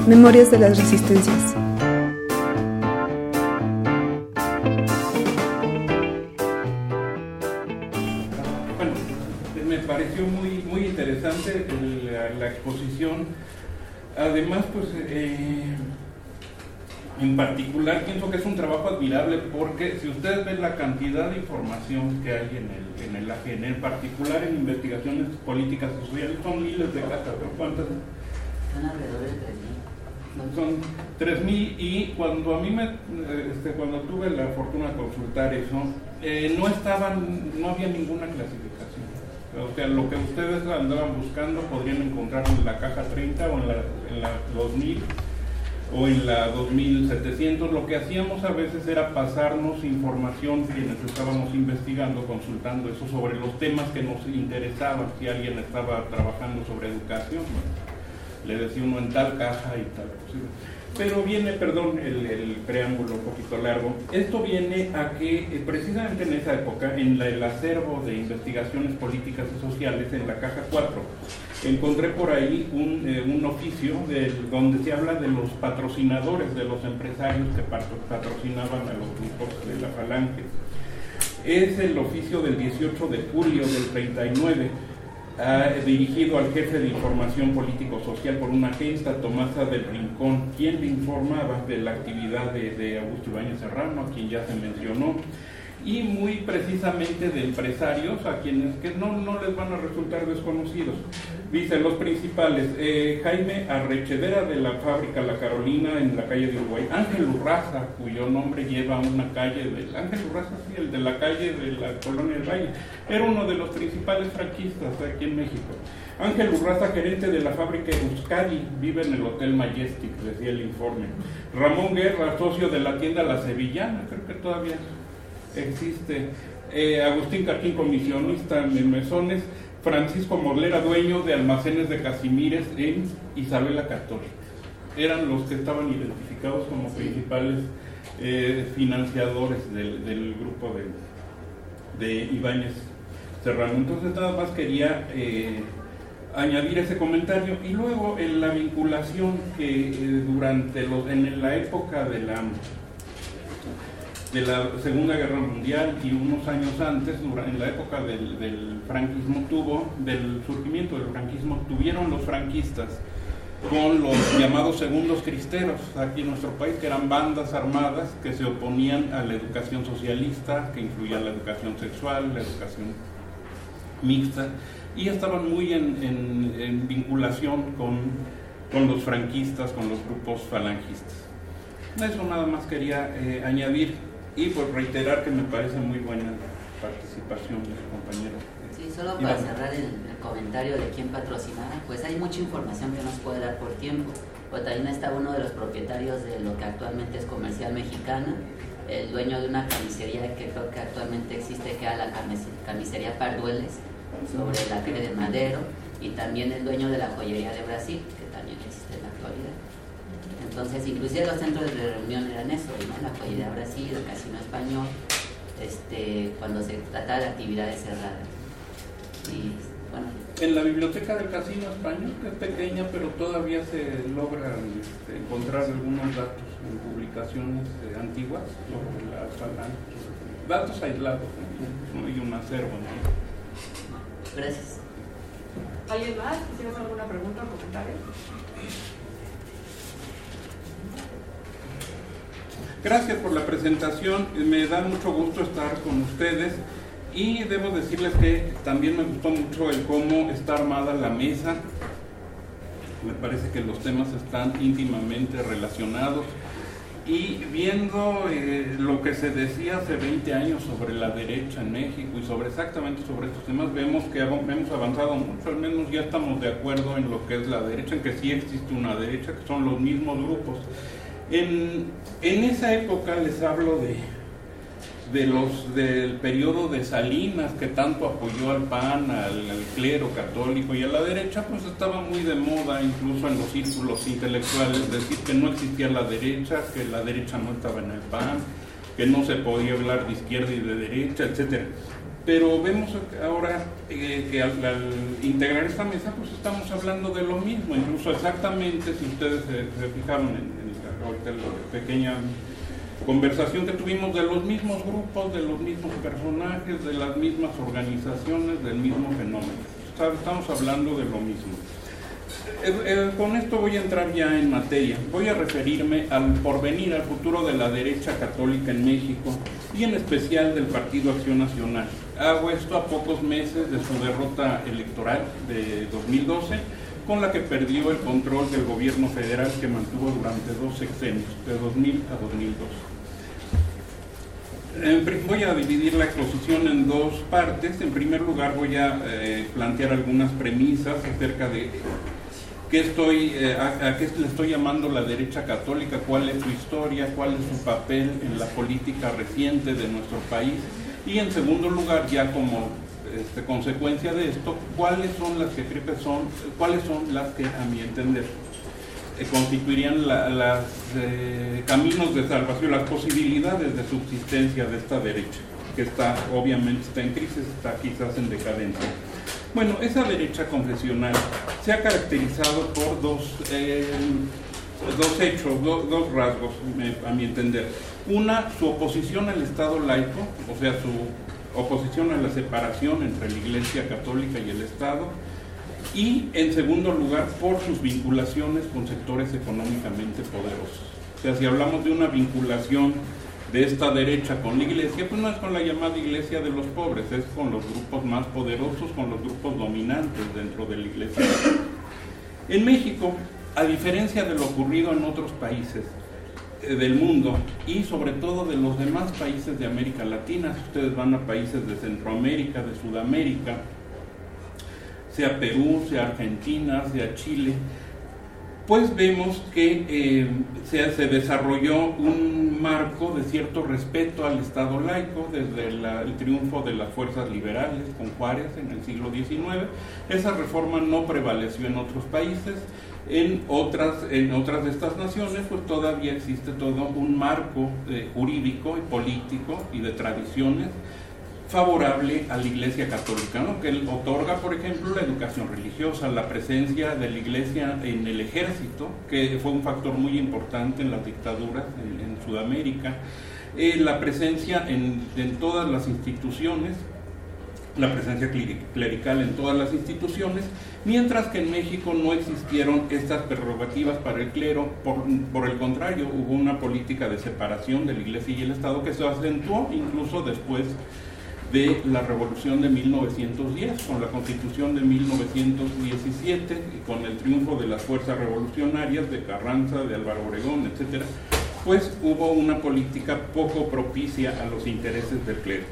Memorias de las Resistencias. Bueno, me pareció muy interesante la exposición. Además, pues, en particular pienso que es un trabajo admirable porque si ustedes ven la cantidad de información que hay en el AGN, en particular en investigaciones políticas y sociales, son miles de cajas, ¿no? ¿Cuántas? Son alrededor de 3.000. Son 3.000 y cuando a mí cuando tuve la fortuna de consultar eso, no había ninguna clasificación. O sea, lo que ustedes andaban buscando podrían encontrarlo en la caja 30 o en la 2000 o en la 2700. Lo que hacíamos a veces era pasarnos información quienes estábamos investigando, consultando eso sobre los temas que nos interesaban. Si alguien estaba trabajando sobre educación, le decía uno en tal caja y tal. Pero viene, perdón, el preámbulo un poquito largo. Esto viene a que precisamente en esa época, en el acervo de investigaciones políticas y sociales, en la caja 4, encontré por ahí un oficio donde se habla de los patrocinadores, de los empresarios que patrocinaban a los grupos de la Falange. Es el oficio del 18 de julio del 39, dirigido al jefe de información político-social por una gesta, Tomasa del Rincón, quien le informaba de la actividad de Augusto Ibáñez Serrano, a quien ya se mencionó, y muy precisamente de empresarios a quienes que no les van a resultar desconocidos. Dice los principales: Jaime Arrechedera, de la fábrica La Carolina en la calle de Uruguay; Ángel Urraza, cuyo nombre lleva una calle Ángel Urraza, sí, el de la calle de la Colonia del Valle, era uno de los principales franquistas aquí en México. Ángel Urraza, gerente de la fábrica Euskadi, vive en el Hotel Majestic, decía el informe. Ramón Guerra, socio de la tienda La Sevillana, creo que todavía existe. Agustín Carquín, comisionista en Mesones. Francisco Morlera, dueño de almacenes de Casimires en Isabela Católica. Eran los que estaban identificados como principales financiadores del grupo de Ibáñez Serrano. Entonces nada más quería añadir ese comentario. Y luego en la vinculación que en la época de la Segunda Guerra Mundial y unos años antes, en la época del franquismo, del surgimiento del franquismo, tuvieron los franquistas con los llamados segundos cristeros aquí en nuestro país, que eran bandas armadas que se oponían a la educación socialista, que incluía la educación sexual, la educación mixta, y estaban muy en vinculación con los franquistas, con los grupos falangistas. Eso nada más quería añadir. Y por reiterar que me parece muy buena la participación de su compañero. Sí, solo para cerrar el comentario de quién patrocinaba, pues hay mucha información que nos puede dar por tiempo. Pero también está uno de los propietarios de lo que actualmente es Comercial Mexicana, el dueño de una camisería que creo que actualmente existe, que era la camisería Pardueles, sobre la calle de Madero, y también el dueño de la joyería de Brasil, que también existe en la actualidad. Entonces, inclusive los centros de reunión eran eso, ¿no? La joyería Brasil, el Casino Español, cuando se trataba de actividades cerradas. Y, bueno. En la biblioteca del Casino Español, que es pequeña, pero todavía se logran encontrar algunos datos en publicaciones antiguas sobre la Falange, datos aislados, ¿no? Y un acervo, ¿no? Gracias. ¿Alguien más? ¿Hicieron alguna pregunta o comentario? Gracias por la presentación, me da mucho gusto estar con ustedes y debo decirles que también me gustó mucho el cómo está armada la mesa. Me parece que los temas están íntimamente relacionados y viendo lo que se decía hace 20 años sobre la derecha en México y exactamente sobre estos temas, vemos que hemos avanzado mucho, al menos ya estamos de acuerdo en lo que es la derecha, en que sí existe una derecha, que son los mismos grupos. En esa época les hablo del periodo de Salinas, que tanto apoyó al PAN, al clero católico, y a la derecha pues estaba muy de moda, incluso en los círculos intelectuales, decir que no existía la derecha, que la derecha no estaba en el PAN, que no se podía hablar de izquierda y de derecha, etc. Pero vemos ahora que al integrar esta mesa, pues estamos hablando de lo mismo, incluso exactamente, si ustedes se fijaron en la pequeña conversación que tuvimos, de los mismos grupos, de los mismos personajes, de las mismas organizaciones, del mismo fenómeno. Estamos hablando de lo mismo. Con esto voy a entrar ya en materia. Voy a referirme al porvenir, al futuro de la derecha católica en México y en especial del Partido Acción Nacional. Hago esto a pocos meses de su derrota electoral de 2012, con la que perdió el control del gobierno federal que mantuvo durante 2 sexenios, de 2000 a 2002. Voy a dividir la exposición en 2 partes. En primer lugar voy a plantear algunas premisas acerca de a qué le estoy llamando la derecha católica, cuál es su historia, cuál es su papel en la política reciente de nuestro país, y en segundo lugar, ya como consecuencia de esto, cuáles son las que a mi entender constituirían los caminos de salvación, las posibilidades de subsistencia de esta derecha, que obviamente está en crisis, está quizás en decadencia. Bueno, esa derecha confesional se ha caracterizado por dos rasgos, a mi entender. Una, su oposición al Estado laico, o sea, su oposición a la separación entre la Iglesia Católica y el Estado, y en segundo lugar, por sus vinculaciones con sectores económicamente poderosos. O sea, si hablamos de una vinculación de esta derecha con la Iglesia, pues no es con la llamada Iglesia de los pobres, es con los grupos más poderosos, con los grupos dominantes dentro de la Iglesia. En México, a diferencia de lo ocurrido en otros países del mundo y sobre todo de los demás países de América Latina, si ustedes van a países de Centroamérica, de Sudamérica, sea Perú, sea Argentina, sea Chile, pues vemos que se desarrolló un marco de cierto respeto al Estado laico desde el triunfo de las fuerzas liberales con Juárez en el siglo XIX. Esa reforma no prevaleció en otros países. En otras de estas naciones, pues todavía existe todo un marco jurídico y político y de tradiciones favorable a la Iglesia Católica, ¿no? Que otorga, por ejemplo, la educación religiosa, la presencia de la Iglesia en el ejército, que fue un factor muy importante en las dictaduras en Sudamérica, la presencia en todas las instituciones, la presencia clerical en todas las instituciones, mientras que en México no existieron estas prerrogativas para el clero. Por el contrario, hubo una política de separación de la Iglesia y el Estado que se acentuó incluso después de la Revolución de 1910, con la Constitución de 1917 y con el triunfo de las fuerzas revolucionarias de Carranza, de Álvaro Obregón, etcétera, pues hubo una política poco propicia a los intereses del clero.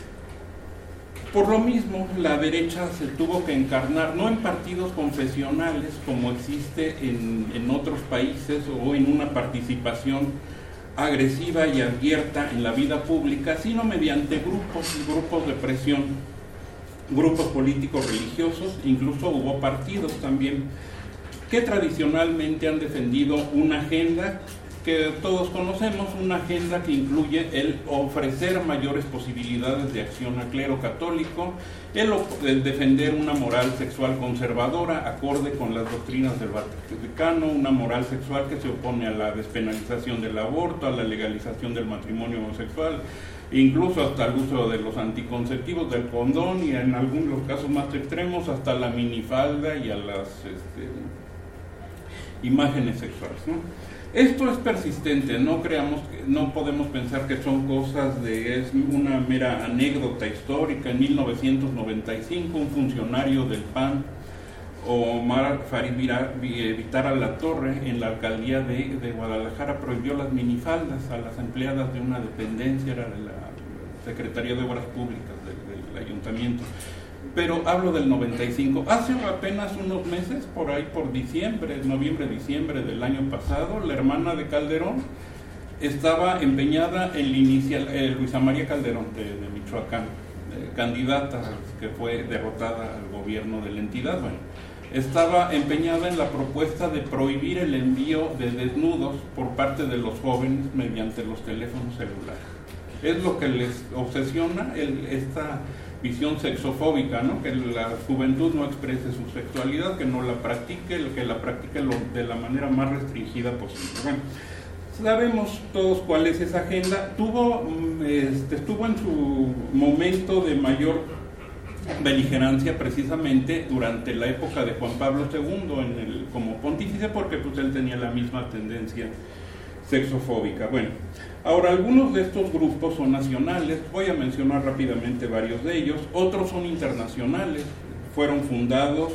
Por lo mismo, la derecha se tuvo que encarnar no en partidos confesionales como existe en otros países o en una participación agresiva y abierta en la vida pública, sino mediante grupos de presión, grupos políticos religiosos, incluso hubo partidos también que tradicionalmente han defendido una agenda que todos conocemos, una agenda que incluye el ofrecer mayores posibilidades de acción al clero católico, el defender una moral sexual conservadora acorde con las doctrinas del Vaticano, una moral sexual que se opone a la despenalización del aborto, a la legalización del matrimonio homosexual, incluso hasta el uso de los anticonceptivos, del condón, y en algunos casos más extremos hasta la minifalda y a las imágenes sexuales, ¿no? Esto es persistente, no podemos pensar que son cosas es una mera anécdota histórica. En 1995 un funcionario del PAN, Omar Farid Vitar Alatorre, en la alcaldía de Guadalajara prohibió las minifaldas a las empleadas de una dependencia, era de la Secretaría de Obras Públicas del Ayuntamiento. Pero hablo del 95, hace apenas unos meses, por ahí por noviembre, diciembre del año pasado, la hermana de Calderón estaba empeñada en Luisa María Calderón de Michoacán, candidata que fue derrotada al gobierno de la entidad, estaba empeñada en la propuesta de prohibir el envío de desnudos por parte de los jóvenes mediante los teléfonos celulares. Es lo que les obsesiona, esta visión sexofóbica, ¿no? Que la juventud no exprese su sexualidad, que no la practique, que la practique de la manera más restringida posible. Bueno, sabemos todos cuál es esa agenda. Estuvo en su momento de mayor beligerancia precisamente durante la época de Juan Pablo II como pontífice, porque pues él tenía la misma tendencia sexofóbica. Bueno, ahora algunos de estos grupos son nacionales, voy a mencionar rápidamente varios de ellos, otros son internacionales, fueron fundados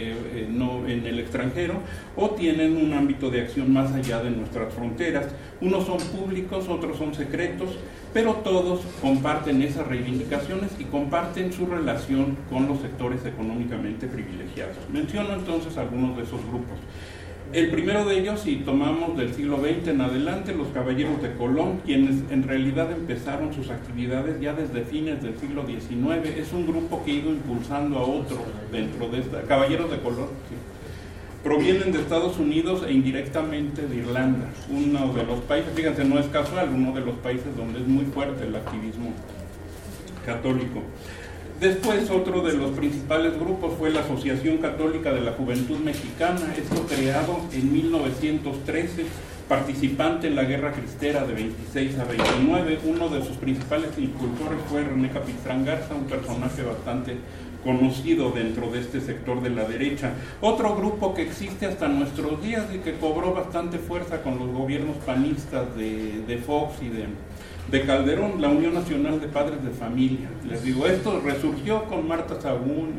en el extranjero o tienen un ámbito de acción más allá de nuestras fronteras. Unos son públicos, otros son secretos, pero todos comparten esas reivindicaciones y comparten su relación con los sectores económicamente privilegiados. Menciono entonces algunos de esos grupos. El primero de ellos, si tomamos del siglo XX en adelante, los Caballeros de Colón, quienes en realidad empezaron sus actividades ya desde fines del siglo XIX. Es un grupo que ha ido impulsando a otros dentro de esta. Caballeros de Colón, sí. Provienen de Estados Unidos e indirectamente de Irlanda, uno de los países, fíjense, no es casual, uno de los países donde es muy fuerte el activismo católico. Después, otro de los principales grupos fue la Asociación Católica de la Juventud Mexicana, esto creado en 1913, participante en la Guerra Cristera de 26 a 29. Uno de sus principales impulsores fue René Capistrán Garza, un personaje bastante conocido dentro de este sector de la derecha. Otro grupo que existe hasta nuestros días y que cobró bastante fuerza con los gobiernos panistas de Fox y de Calderón, la Unión Nacional de Padres de Familia. Les digo, esto resurgió con Marta Sagún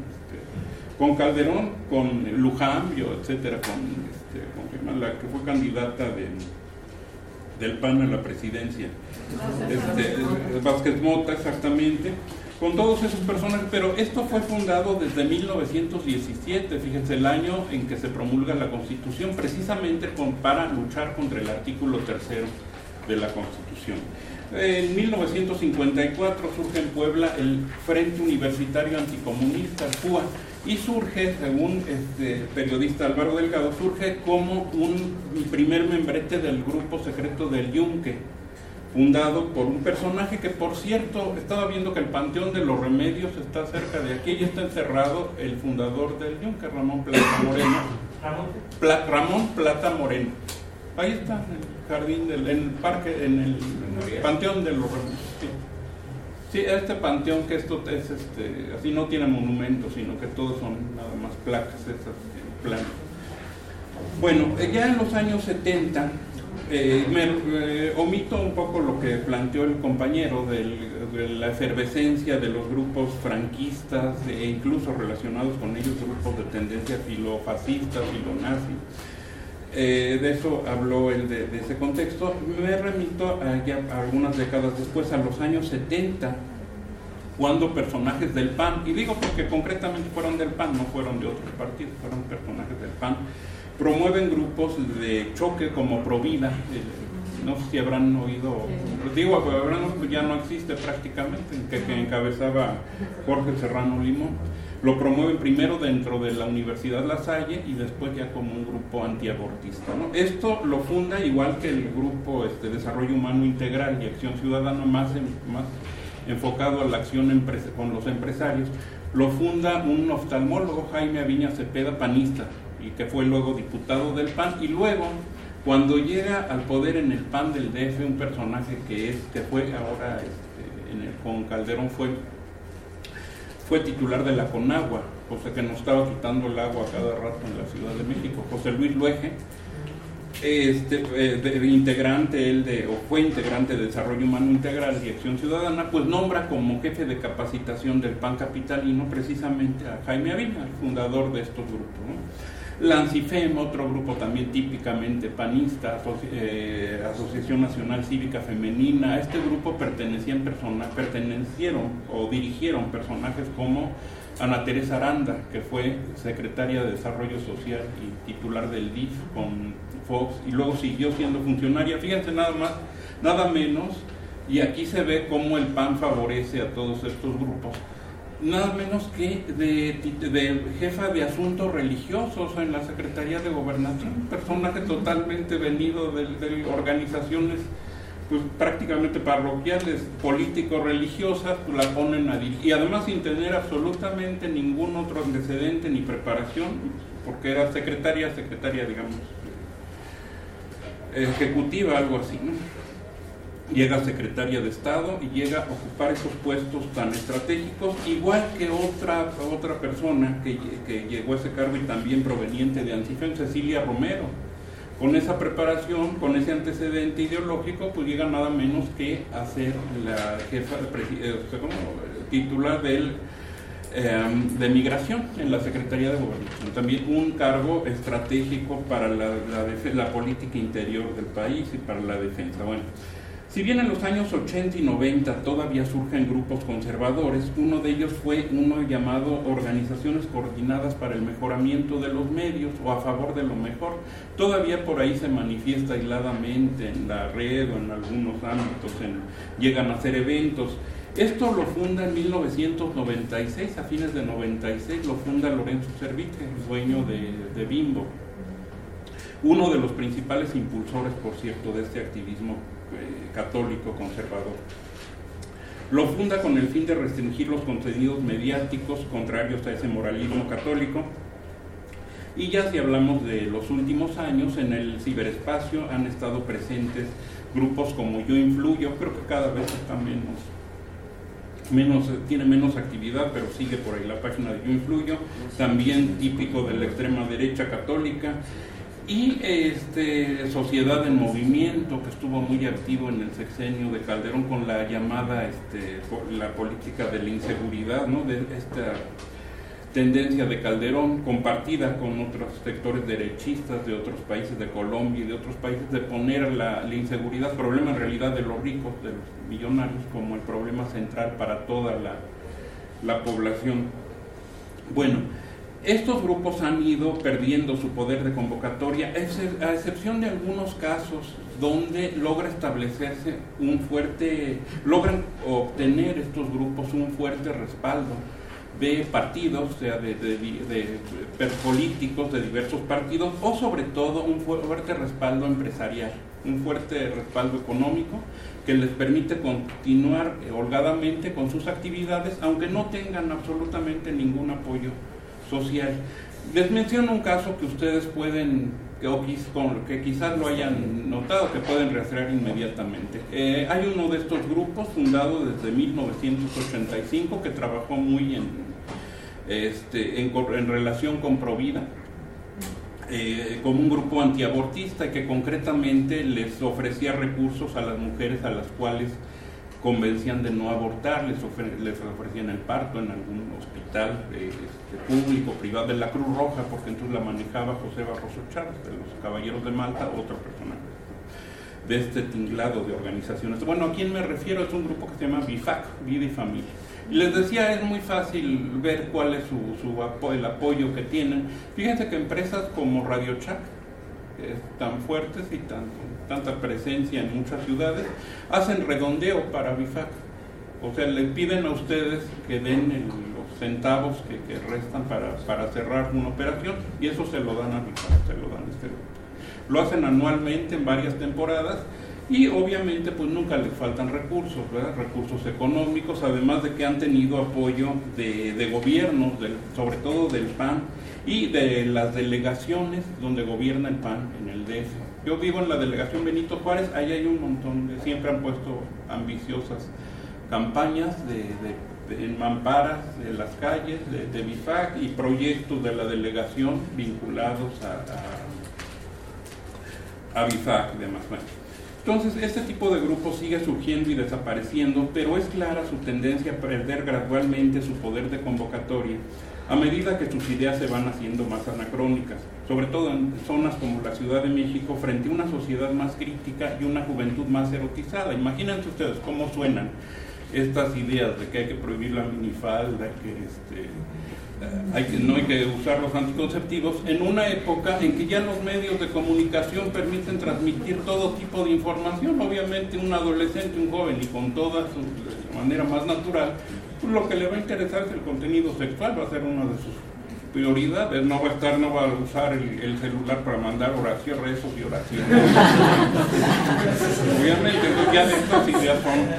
y con Calderón, con Lujambio, etcétera, con la que fue candidata del PAN a la presidencia, Vázquez Mota, exactamente, con todos esos personajes. Pero esto fue fundado desde 1917, fíjense, el año en que se promulga la Constitución, precisamente para luchar contra el artículo 3 de la Constitución. En 1954 surge en Puebla el Frente Universitario Anticomunista, FUA, y surge, según periodista Álvaro Delgado, surge como un primer membrete del grupo secreto del Yunque, fundado por un personaje que, por cierto, estaba viendo que el Panteón de los Remedios está cerca de aquí y está encerrado el fundador del Yunque, Ramón Plata Moreno. Ramón Plata Moreno. Ahí está, en el jardín, en el parque, en el Panteón de los Remedios. Sí. Sí, este panteón que esto es, así no tiene monumentos, sino que todos son nada más placas, esas planas. Bueno, ya en los años 70, omito un poco lo que planteó el compañero de la efervescencia de los grupos franquistas e incluso relacionados con ellos grupos de tendencia filofascista, filonazi. De eso habló él de ese contexto. Me remito ya algunas décadas después, a los años 70, cuando personajes del PAN, y digo porque concretamente fueron del PAN, no fueron de otros partidos, fueron personajes del PAN, promueven grupos de choque como Provida. No sé si habrán oído, digo, ya no existe prácticamente, que encabezaba Jorge Serrano Limón. Lo promueven primero dentro de la Universidad La Salle y después ya como un grupo antiabortista, ¿no? Esto lo funda, igual que el grupo Desarrollo Humano Integral y Acción Ciudadana, más enfocado a la acción con los empresarios, lo funda un oftalmólogo, Jaime Aviña Cepeda, panista, y que fue luego diputado del PAN, y luego, cuando llega al poder en el PAN del DF, un personaje que fue ahora con Calderón fue titular de la Conagua, o sea que nos estaba quitando el agua cada rato en la Ciudad de México, José Luis Luege, fue integrante de Desarrollo Humano Integral y Acción Ciudadana, pues nombra como jefe de capacitación del PAN capitalino precisamente a Jaime Aviña, el fundador de estos grupos, ¿no? Lancifem, otro grupo también típicamente panista, Asociación Nacional Cívica Femenina. A este grupo pertenecieron o dirigieron personajes como Ana Teresa Aranda, que fue secretaria de Desarrollo Social y titular del DIF con Fox, y luego siguió siendo funcionaria. Fíjense nada menos, y aquí se ve cómo el PAN favorece a todos estos grupos, nada menos que de jefa de asuntos religiosos en la Secretaría de Gobernación, un personaje totalmente venido de organizaciones pues prácticamente parroquiales, político-religiosas, pues la ponen a dirigir, y además sin tener absolutamente ningún otro antecedente ni preparación, porque era secretaria digamos, ejecutiva, algo así, ¿no? Llega secretaria de Estado y llega a ocupar esos puestos tan estratégicos, igual que otra persona que llegó a ese cargo y también proveniente de Ancifen, Cecilia Romero. Con esa preparación, con ese antecedente ideológico, pues llega nada menos que a ser la jefa titular de Migración en la Secretaría de Gobernación. También un cargo estratégico para la política interior del país y para la defensa. Bueno, si bien en los años 80 y 90 todavía surgen grupos conservadores, uno de ellos fue uno llamado Organizaciones Coordinadas para el Mejoramiento de los Medios o a favor de lo mejor. Todavía por ahí se manifiesta aisladamente en la red o en algunos ámbitos, llegan a hacer eventos. Esto lo funda en 1996, a fines de 96 lo funda Lorenzo Servitje, el dueño de Bimbo. Uno de los principales impulsores, por cierto, de este activismo católico conservador. Lo funda con el fin de restringir los contenidos mediáticos contrarios a ese moralismo católico. Y ya si hablamos de los últimos años, en el ciberespacio han estado presentes grupos como Yo Influyo, creo que cada vez está tiene menos actividad, pero sigue por ahí la página de Yo Influyo, también típico de la extrema derecha católica. Y Sociedad en Movimiento, que estuvo muy activo en el sexenio de Calderón con la llamada la política de la inseguridad, ¿no? De esta tendencia de Calderón, compartida con otros sectores derechistas de otros países, de Colombia y de otros países, de poner la inseguridad, problema en realidad de los ricos, de los millonarios, como el problema central para toda la población. Bueno, estos grupos han ido perdiendo su poder de convocatoria, a excepción de algunos casos donde logra establecerse logran obtener estos grupos un fuerte respaldo de partidos, o sea, de políticos de diversos partidos, o sobre todo un fuerte respaldo empresarial, un fuerte respaldo económico que les permite continuar holgadamente con sus actividades, aunque no tengan absolutamente ningún apoyo social. Les menciono un caso que ustedes pueden, que quizás lo hayan notado, que pueden rastrear inmediatamente. Hay uno de estos grupos fundado desde 1985 que trabajó muy en relación con Provida, como un grupo antiabortista que concretamente les ofrecía recursos a las mujeres a las cuales convencían de no abortar, les ofrecían el parto en algún hospital público, privado, de la Cruz Roja, porque entonces la manejaba José Barroso Chávez, de los Caballeros de Malta, otro personaje de este tinglado de organizaciones. Bueno, ¿a quién me refiero? Es un grupo que se llama BIFAC, Vida y Familia. Y les decía, es muy fácil ver cuál es el apoyo que tienen. Fíjense que empresas como Radio Chac, tan fuertes y tanta presencia en muchas ciudades, hacen redondeo para BIFAC. O sea, le piden a ustedes que den los centavos que restan para cerrar una operación, y eso se lo dan a BIFAC, se lo dan a este grupo. Lo hacen anualmente en varias temporadas, y obviamente pues nunca les faltan recursos, ¿verdad? Recursos económicos, además de que han tenido apoyo de gobiernos, sobre todo del PAN, y de las delegaciones donde gobierna el PAN en el DF. Yo vivo en la delegación Benito Juárez, ahí hay un montón siempre han puesto ambiciosas campañas en mamparas de las calles, de BIFAC, y proyectos de la delegación vinculados a BIFAC y demás. Bueno, entonces este tipo de grupos sigue surgiendo y desapareciendo, pero es clara su tendencia a perder gradualmente su poder de convocatoria a medida que sus ideas se van haciendo más anacrónicas, sobre todo en zonas como la Ciudad de México, frente a una sociedad más crítica y una juventud más erotizada. Imagínense ustedes cómo suenan estas ideas de que hay que prohibir la minifalda, que no hay que usar los anticonceptivos, en una época en que ya los medios de comunicación permiten transmitir todo tipo de información. Obviamente un adolescente, un joven, y con toda su manera más natural, pues lo que le va a interesar es el contenido sexual, va a ser uno de sus prioridades, no va a usar el celular para mandar oraciones, rezos y oraciones. Obviamente, entonces ya estas ideas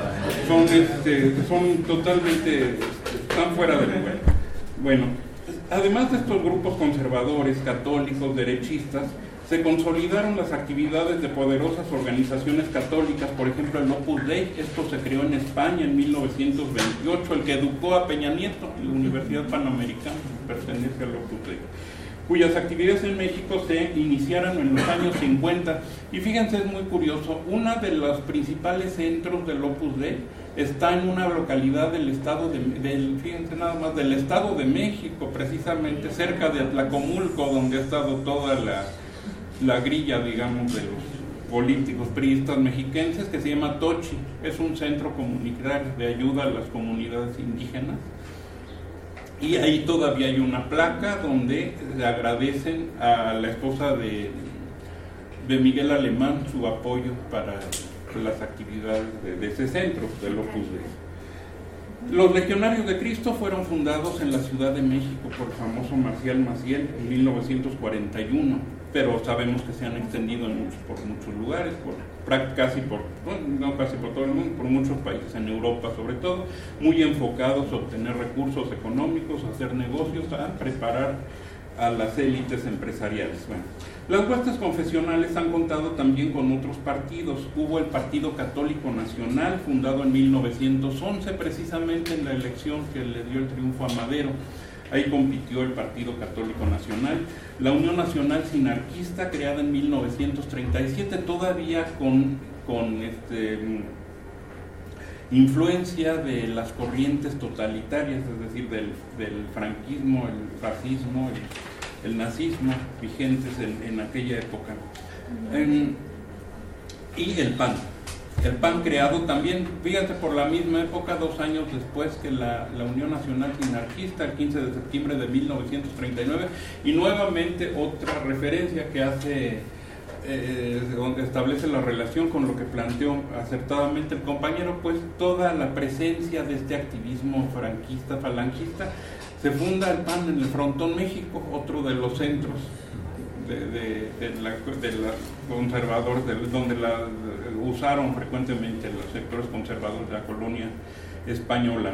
son totalmente, están fuera de lugar. Bueno, además de estos grupos conservadores, católicos, derechistas, se consolidaron las actividades de poderosas organizaciones católicas, por ejemplo el Opus Dei. Esto se creó en España en 1928, el que educó a Peña Nieto, en la Universidad Panamericana, pertenece al Opus Dei, cuyas actividades en México se iniciaron en los años 50. Y fíjense, es muy curioso, uno de los principales centros del Opus Dei está en una localidad del estado fíjense nada más, del Estado de México, precisamente cerca de Atlacomulco, donde ha estado toda la grilla, digamos, de los políticos priistas mexiquenses, que se llama Tochi. Es un centro comunitario de ayuda a las comunidades indígenas, y ahí todavía hay una placa donde le agradecen a la esposa de Miguel Alemán su apoyo para las actividades de ese centro del Opus Dei. Los Legionarios de Cristo fueron fundados en la Ciudad de México por el famoso Marcial Maciel en 1941, pero sabemos que se han extendido por muchos lugares, casi por todo el mundo, por muchos países, en Europa sobre todo, muy enfocados a obtener recursos económicos, a hacer negocios, a preparar a las élites empresariales. Bueno, las huestes confesionales han contado también con otros partidos. Hubo el Partido Católico Nacional, fundado en 1911, precisamente en la elección que le dio el triunfo a Madero. Ahí compitió el Partido Católico Nacional. La Unión Nacional Sinarquista, creada en 1937, todavía con influencia de las corrientes totalitarias, es decir, del franquismo, el fascismo, el nazismo, vigentes en aquella época. Y el PAN. El PAN, creado también, fíjate, por la misma época, 2 años después que la Unión Nacional Sinarquista, el 15 de septiembre de 1939, y nuevamente otra referencia que hace, donde establece la relación con lo que planteó acertadamente el compañero, pues toda la presencia de este activismo franquista, falangista. Se funda el PAN en el Frontón México, otro de los centros de la conservadores, donde usaron frecuentemente los sectores conservadores de la colonia española,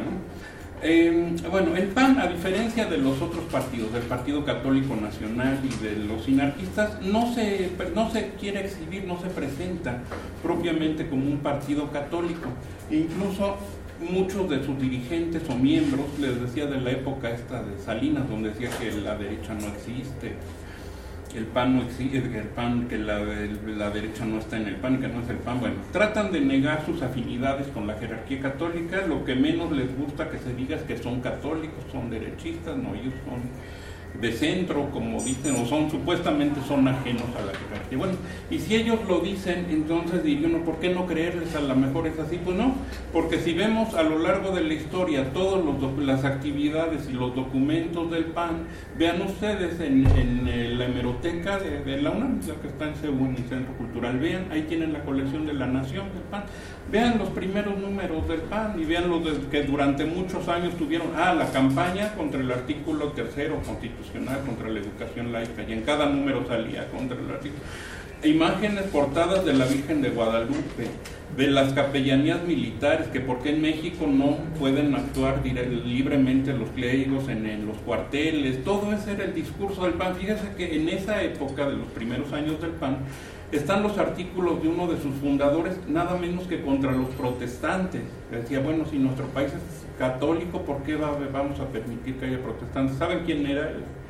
¿no? Bueno, el PAN, a diferencia de los otros partidos, del Partido Católico Nacional y de los sinarquistas, no se quiere exhibir, no se presenta propiamente como un partido católico. Incluso muchos de sus dirigentes o miembros, les decía de la época esta de Salinas, donde decía que la derecha no existe, el PAN no existe, que la derecha no está en el PAN, que no es el PAN. Bueno, tratan de negar sus afinidades con la jerarquía católica. Lo que menos les gusta que se diga es que son católicos, son derechistas. No, ellos son de centro, como dicen, o supuestamente son ajenos a la jerarquía. Bueno, y si ellos lo dicen, entonces diría uno, ¿por qué no creerles? A lo mejor es así. Pues no, porque si vemos a lo largo de la historia todas las actividades y los documentos del PAN, vean ustedes en la hemeroteca de la UNAM, la que está en CEU, en el Centro Cultural, vean, ahí tienen la colección de La Nación del PAN, vean los primeros números del PAN y vean los que durante muchos años tuvieron la campaña contra el artículo 3º constitucional, contra la educación laica, y en cada número salía contra el artículo. Imágenes, portadas de la Virgen de Guadalupe, de las capellanías militares, que porque en México no pueden actuar libremente los clérigos en los cuarteles. Todo ese era el discurso del PAN. Fíjese que en esa época de los primeros años del PAN están los artículos de uno de sus fundadores, nada menos que contra los protestantes. Decía, bueno, si nuestro país es católico, ¿por qué vamos a permitir que haya protestantes? ¿Saben quién era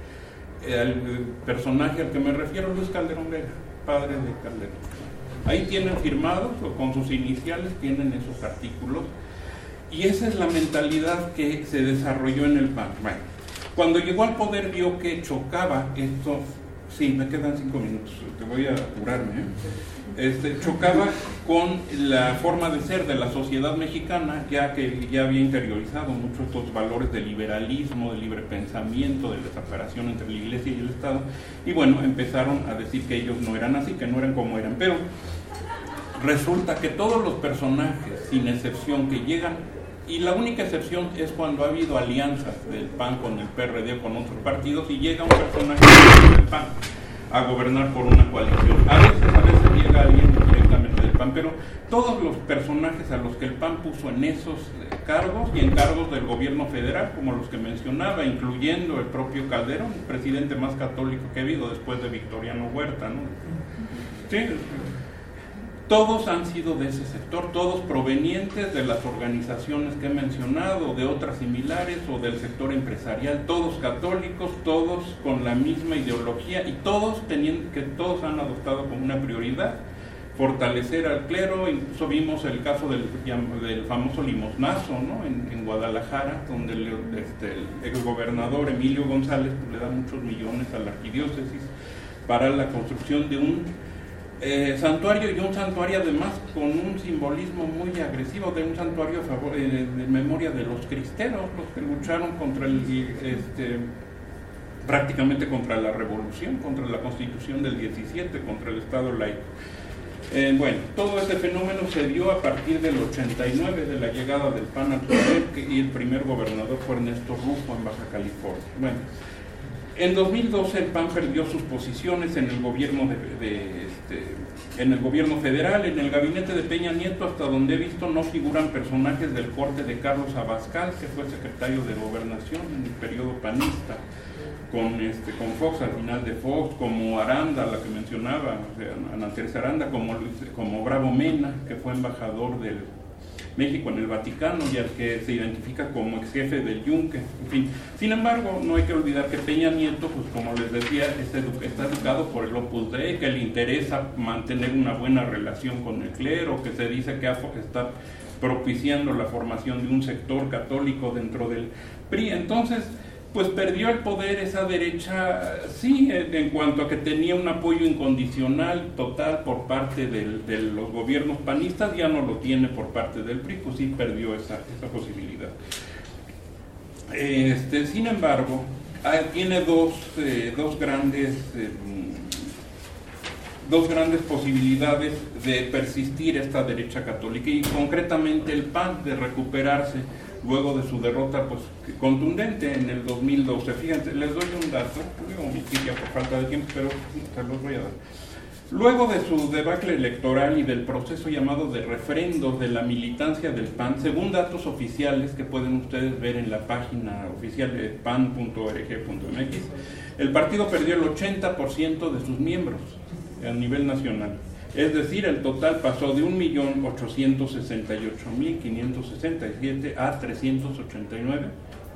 el personaje al que me refiero? Luis Calderón Vega, padre de Calderón. Ahí tienen firmados, o con sus iniciales tienen esos artículos, y esa es la mentalidad que se desarrolló en el PAN. Bueno, cuando llegó al poder vio que chocaba esto. Sí, me quedan 5 minutos, te voy a apurarme. Chocaba con la forma de ser de la sociedad mexicana, ya que ya había interiorizado muchos estos valores de liberalismo, de libre pensamiento, de la separación entre la Iglesia y el Estado, y bueno, empezaron a decir que ellos no eran así, que no eran como eran. Pero resulta que todos los personajes, sin excepción, que llegan y la única excepción es cuando ha habido alianzas del PAN con el PRD o con otros partidos y llega un personaje del PAN a gobernar por una coalición. A veces llega alguien directamente del PAN, pero todos los personajes a los que el PAN puso en esos cargos y en cargos del gobierno federal, como los que mencionaba, incluyendo el propio Calderón, el presidente más católico que ha habido después de Victoriano Huerta, ¿no? Sí, todos han sido de ese sector, todos provenientes de las organizaciones que he mencionado, de otras similares o del sector empresarial, todos católicos, todos con la misma ideología y todos han adoptado como una prioridad fortalecer al clero. Incluso vimos el caso del famoso limosnazo, ¿no? en Guadalajara, donde el exgobernador Emilio González le da muchos millones a la arquidiócesis para la construcción de un santuario, y un santuario además con un simbolismo muy agresivo, de un santuario a favor de memoria de los cristeros, los que lucharon contra prácticamente contra la revolución, contra la Constitución del 17, contra el Estado laico. Bueno, todo este fenómeno se dio a partir del 89, de la llegada del PAN al poder, y el primer gobernador fue Ernesto Rufo en Baja California. Bueno, en 2012 el PAN perdió sus posiciones en el gobierno en el gobierno federal, en el gabinete de Peña Nieto, hasta donde he visto, no figuran personajes del corte de Carlos Abascal, que fue secretario de Gobernación en el periodo panista, con Fox, al final de Fox, como Aranda, la que mencionaba, Ana Teresa Aranda, como Bravo Mena, que fue embajador del México en el Vaticano y al que se identifica como ex jefe del Yunque, en fin. Sin embargo, no hay que olvidar que Peña Nieto, pues como les decía, está educado por el Opus Dei, que le interesa mantener una buena relación con el clero, que se dice que está propiciando la formación de un sector católico dentro del PRI. Entonces, pues perdió el poder esa derecha, sí, en cuanto a que tenía un apoyo incondicional, total, por parte de los gobiernos panistas, ya no lo tiene por parte del PRI, pues sí perdió esa posibilidad. Sin embargo, tiene dos grandes posibilidades de persistir esta derecha católica, y concretamente el PAN de recuperarse luego de su derrota pues contundente en el 2012. Fíjense, les doy un dato, digo omitiría por falta de tiempo, pero se los voy a dar. Luego de su debacle electoral y del proceso llamado de refrendos de la militancia del PAN, según datos oficiales que pueden ustedes ver en la página oficial de pan.org.mx, el partido perdió el 80% de sus miembros a nivel nacional. Es decir, el total pasó de 1.868.567 a 389.634.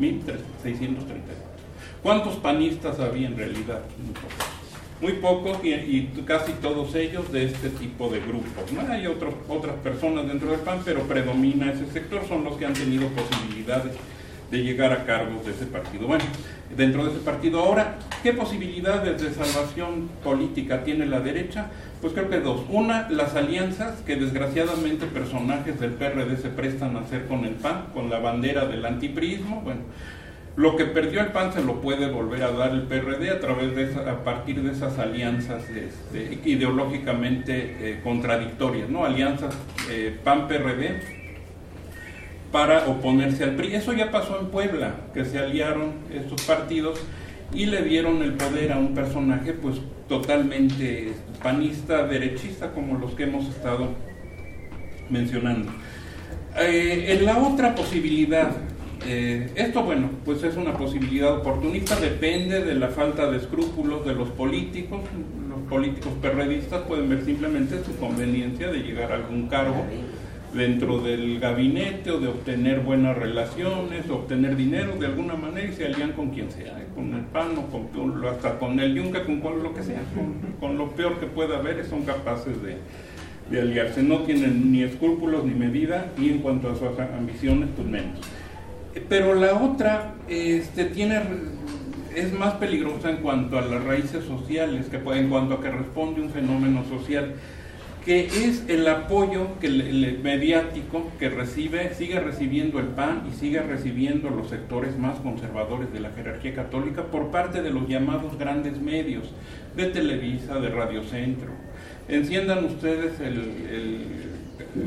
¿Cuántos panistas había en realidad? Muy pocos, y casi todos ellos de este tipo de grupos, ¿no? Hay otras personas dentro del PAN, pero predomina ese sector, son los que han tenido posibilidades de llegar a cargos de ese partido. Bueno, dentro de ese partido ahora, ¿qué posibilidades de salvación política tiene la derecha? Pues creo que dos. Una, las alianzas que desgraciadamente personajes del PRD se prestan a hacer con el PAN, con la bandera del antipriismo. Bueno, lo que perdió el PAN se lo puede volver a dar el PRD a partir de esas alianzas ideológicamente contradictorias, ¿no? Alianzas PAN-PRD para oponerse al PRI. Eso ya pasó en Puebla, que se aliaron estos partidos y le dieron el poder a un personaje pues totalmente panista, derechista, como los que hemos estado mencionando. En la otra posibilidad, esto bueno, pues es una posibilidad oportunista, depende de la falta de escrúpulos de los políticos. Los políticos perredistas pueden ver simplemente su conveniencia de llegar a algún cargo dentro del gabinete, o de obtener buenas relaciones, obtener dinero de alguna manera, y se alían con quien sea, con el PAN o hasta con el Yunque, con lo que sea, con lo peor que pueda haber, son capaces de aliarse. No tienen ni escrúpulos ni medida, y en cuanto a sus ambiciones, pues menos. Pero la otra es más peligrosa en cuanto a las raíces sociales, en cuanto a que responde un fenómeno social, que es el apoyo mediático que sigue recibiendo el PAN y sigue recibiendo los sectores más conservadores de la jerarquía católica por parte de los llamados grandes medios, de Televisa, de Radio Centro. Enciendan ustedes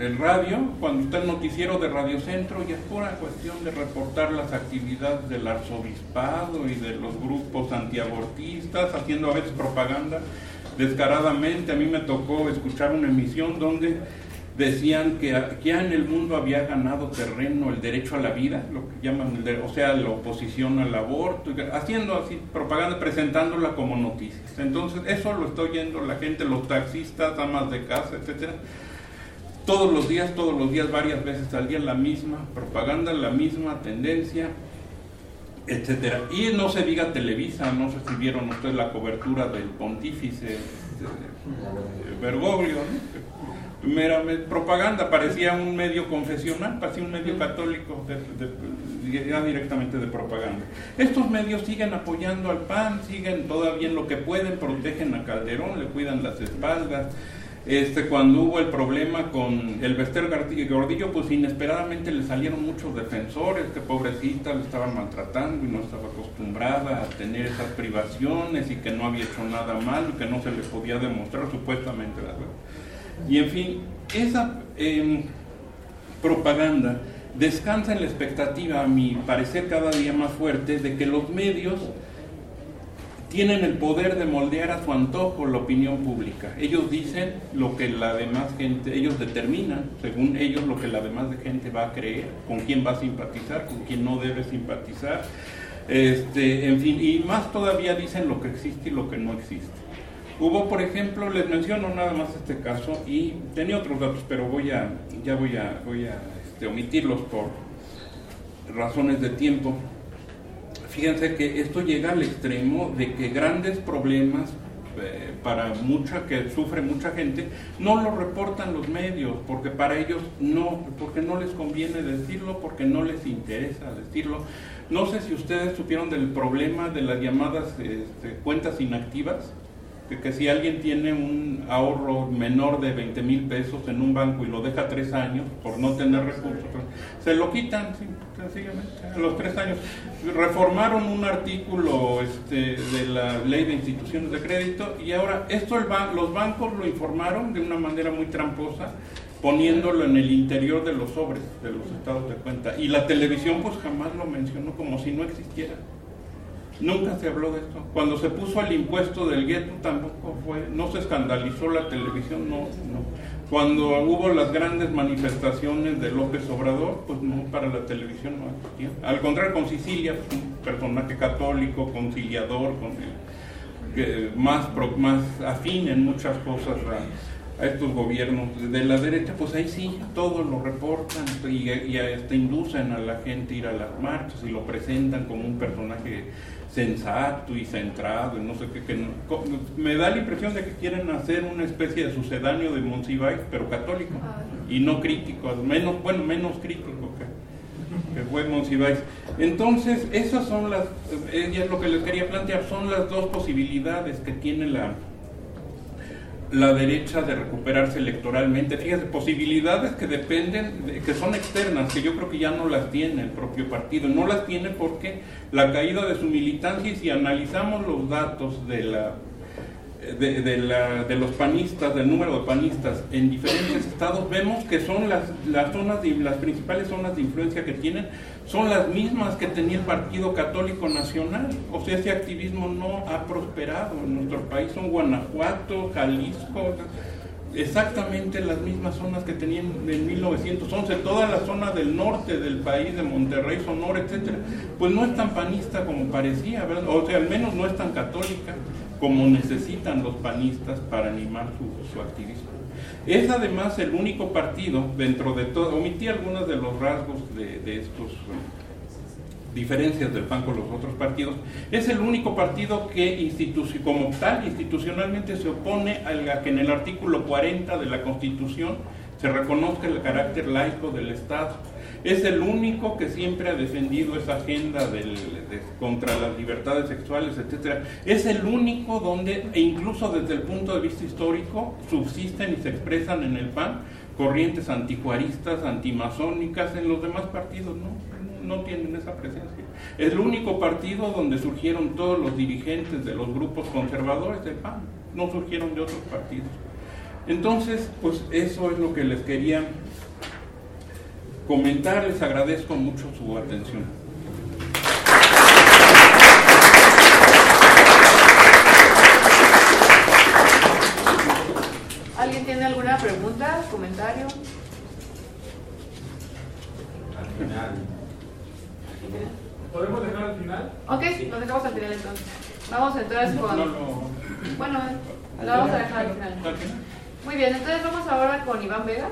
el radio, cuando está el noticiero de Radio Centro, y es pura cuestión de reportar las actividades del arzobispado y de los grupos antiabortistas, haciendo a veces propaganda descaradamente. A mí me tocó escuchar una emisión donde decían que ya en el mundo había ganado terreno el derecho a la vida, lo que llaman, o sea, la oposición al aborto, haciendo así propaganda, presentándola como noticias. Entonces, eso lo está oyendo la gente, los taxistas, amas de casa, etcétera. Todos los días, varias veces al día, la misma propaganda, la misma tendencia, etcétera. Y no se diga Televisa, no sé si vieron ustedes la cobertura del pontífice Bergoglio, ¿no? Meramente propaganda, parecía un medio confesional, parecía un medio católico, ya directamente de propaganda. Estos medios siguen apoyando al PAN, siguen todavía en lo que pueden, protegen a Calderón, le cuidan las espaldas. Cuando hubo el problema con el Bester Gordillo, pues inesperadamente le salieron muchos defensores, que pobrecita le estaban maltratando y no estaba acostumbrada a tener esas privaciones y que no había hecho nada malo y que no se le podía demostrar supuestamente la verdad. Y en fin, esa propaganda descansa en la expectativa, a mi parecer cada día más fuerte, de que los medios tienen el poder de moldear a su antojo la opinión pública. Ellos dicen lo que la demás gente, ellos determinan, según ellos, lo que la demás gente va a creer, con quién va a simpatizar, con quién no debe simpatizar, en fin, y más todavía dicen lo que existe y lo que no existe. Hubo, por ejemplo, les menciono nada más este caso, y tenía otros datos, pero voy a omitirlos por razones de tiempo. Fíjense que esto llega al extremo de que grandes problemas que sufre mucha gente, no lo reportan los medios, porque para ellos porque no les conviene decirlo, porque no les interesa decirlo. No sé si ustedes supieron del problema de las llamadas cuentas inactivas, que si alguien tiene un ahorro menor de 20,000 pesos en un banco y lo deja 3 años por no tener recursos, se lo quitan, sí, sencillamente, a los 3 años. Reformaron un artículo de la ley de instituciones de crédito, y ahora los bancos lo informaron de una manera muy tramposa, poniéndolo en el interior de los sobres, de los estados de cuenta, y la televisión pues jamás lo mencionó, como si no existiera. Nunca se habló de esto. Cuando se puso el impuesto del gueto tampoco no se escandalizó la televisión, no. Cuando hubo las grandes manifestaciones de López Obrador, pues no, para la televisión no existía. Al contrario, con Sicilia, pues, un personaje católico, conciliador, más afín en muchas cosas a estos gobiernos de la derecha, pues ahí sí, todos lo reportan y hasta inducen a la gente a ir a las marchas y lo presentan como un personaje sensato y centrado y no sé qué. Me da la impresión de que quieren hacer una especie de sucedáneo de Monsiváis, pero católico y no crítico, menos crítico que fue Monsiváis. Entonces, esas son es lo que les quería plantear, son las dos posibilidades que tiene la derecha de recuperarse electoralmente. Fíjense, posibilidades que dependen, que son externas, que yo creo que ya no las tiene el propio partido. No las tiene porque la caída de su militancia, y si analizamos los datos de los panistas, del número de panistas en diferentes estados, vemos que son las principales zonas de influencia que tienen, son las mismas que tenía el Partido Católico Nacional. O sea, ese activismo no ha prosperado en nuestro país. Son Guanajuato, Jalisco, exactamente las mismas zonas que tenían en 1911, toda la zona del norte del país, de Monterrey, Sonora, etcétera. Pues no es tan panista como parecía, ¿verdad? O sea, al menos no es tan católica como necesitan los panistas para animar su activismo. Es además el único partido, dentro de todo, omití algunos de los rasgos de estos diferencias del PAN con los otros partidos, es el único partido que como tal institucionalmente se opone a que en el artículo 40 de la Constitución se reconozca el carácter laico del Estado. Es el único que siempre ha defendido esa agenda contra las libertades sexuales, etcétera. Es el único donde, e incluso desde el punto de vista histórico, subsisten y se expresan en el PAN corrientes antijuaristas, antimasónicas. En los demás partidos no tienen esa presencia. Es el único partido donde surgieron todos los dirigentes de los grupos conservadores del PAN, no surgieron de otros partidos. Entonces, pues eso es lo que les quería comentar. Les agradezco mucho su atención. ¿Alguien tiene alguna pregunta, comentario? Al final. ¿Podemos dejar al final? Ok, nos dejamos al final entonces. Vamos entonces con... Bueno, lo vamos a dejar al final. Muy bien, entonces vamos ahora con Iván Vega.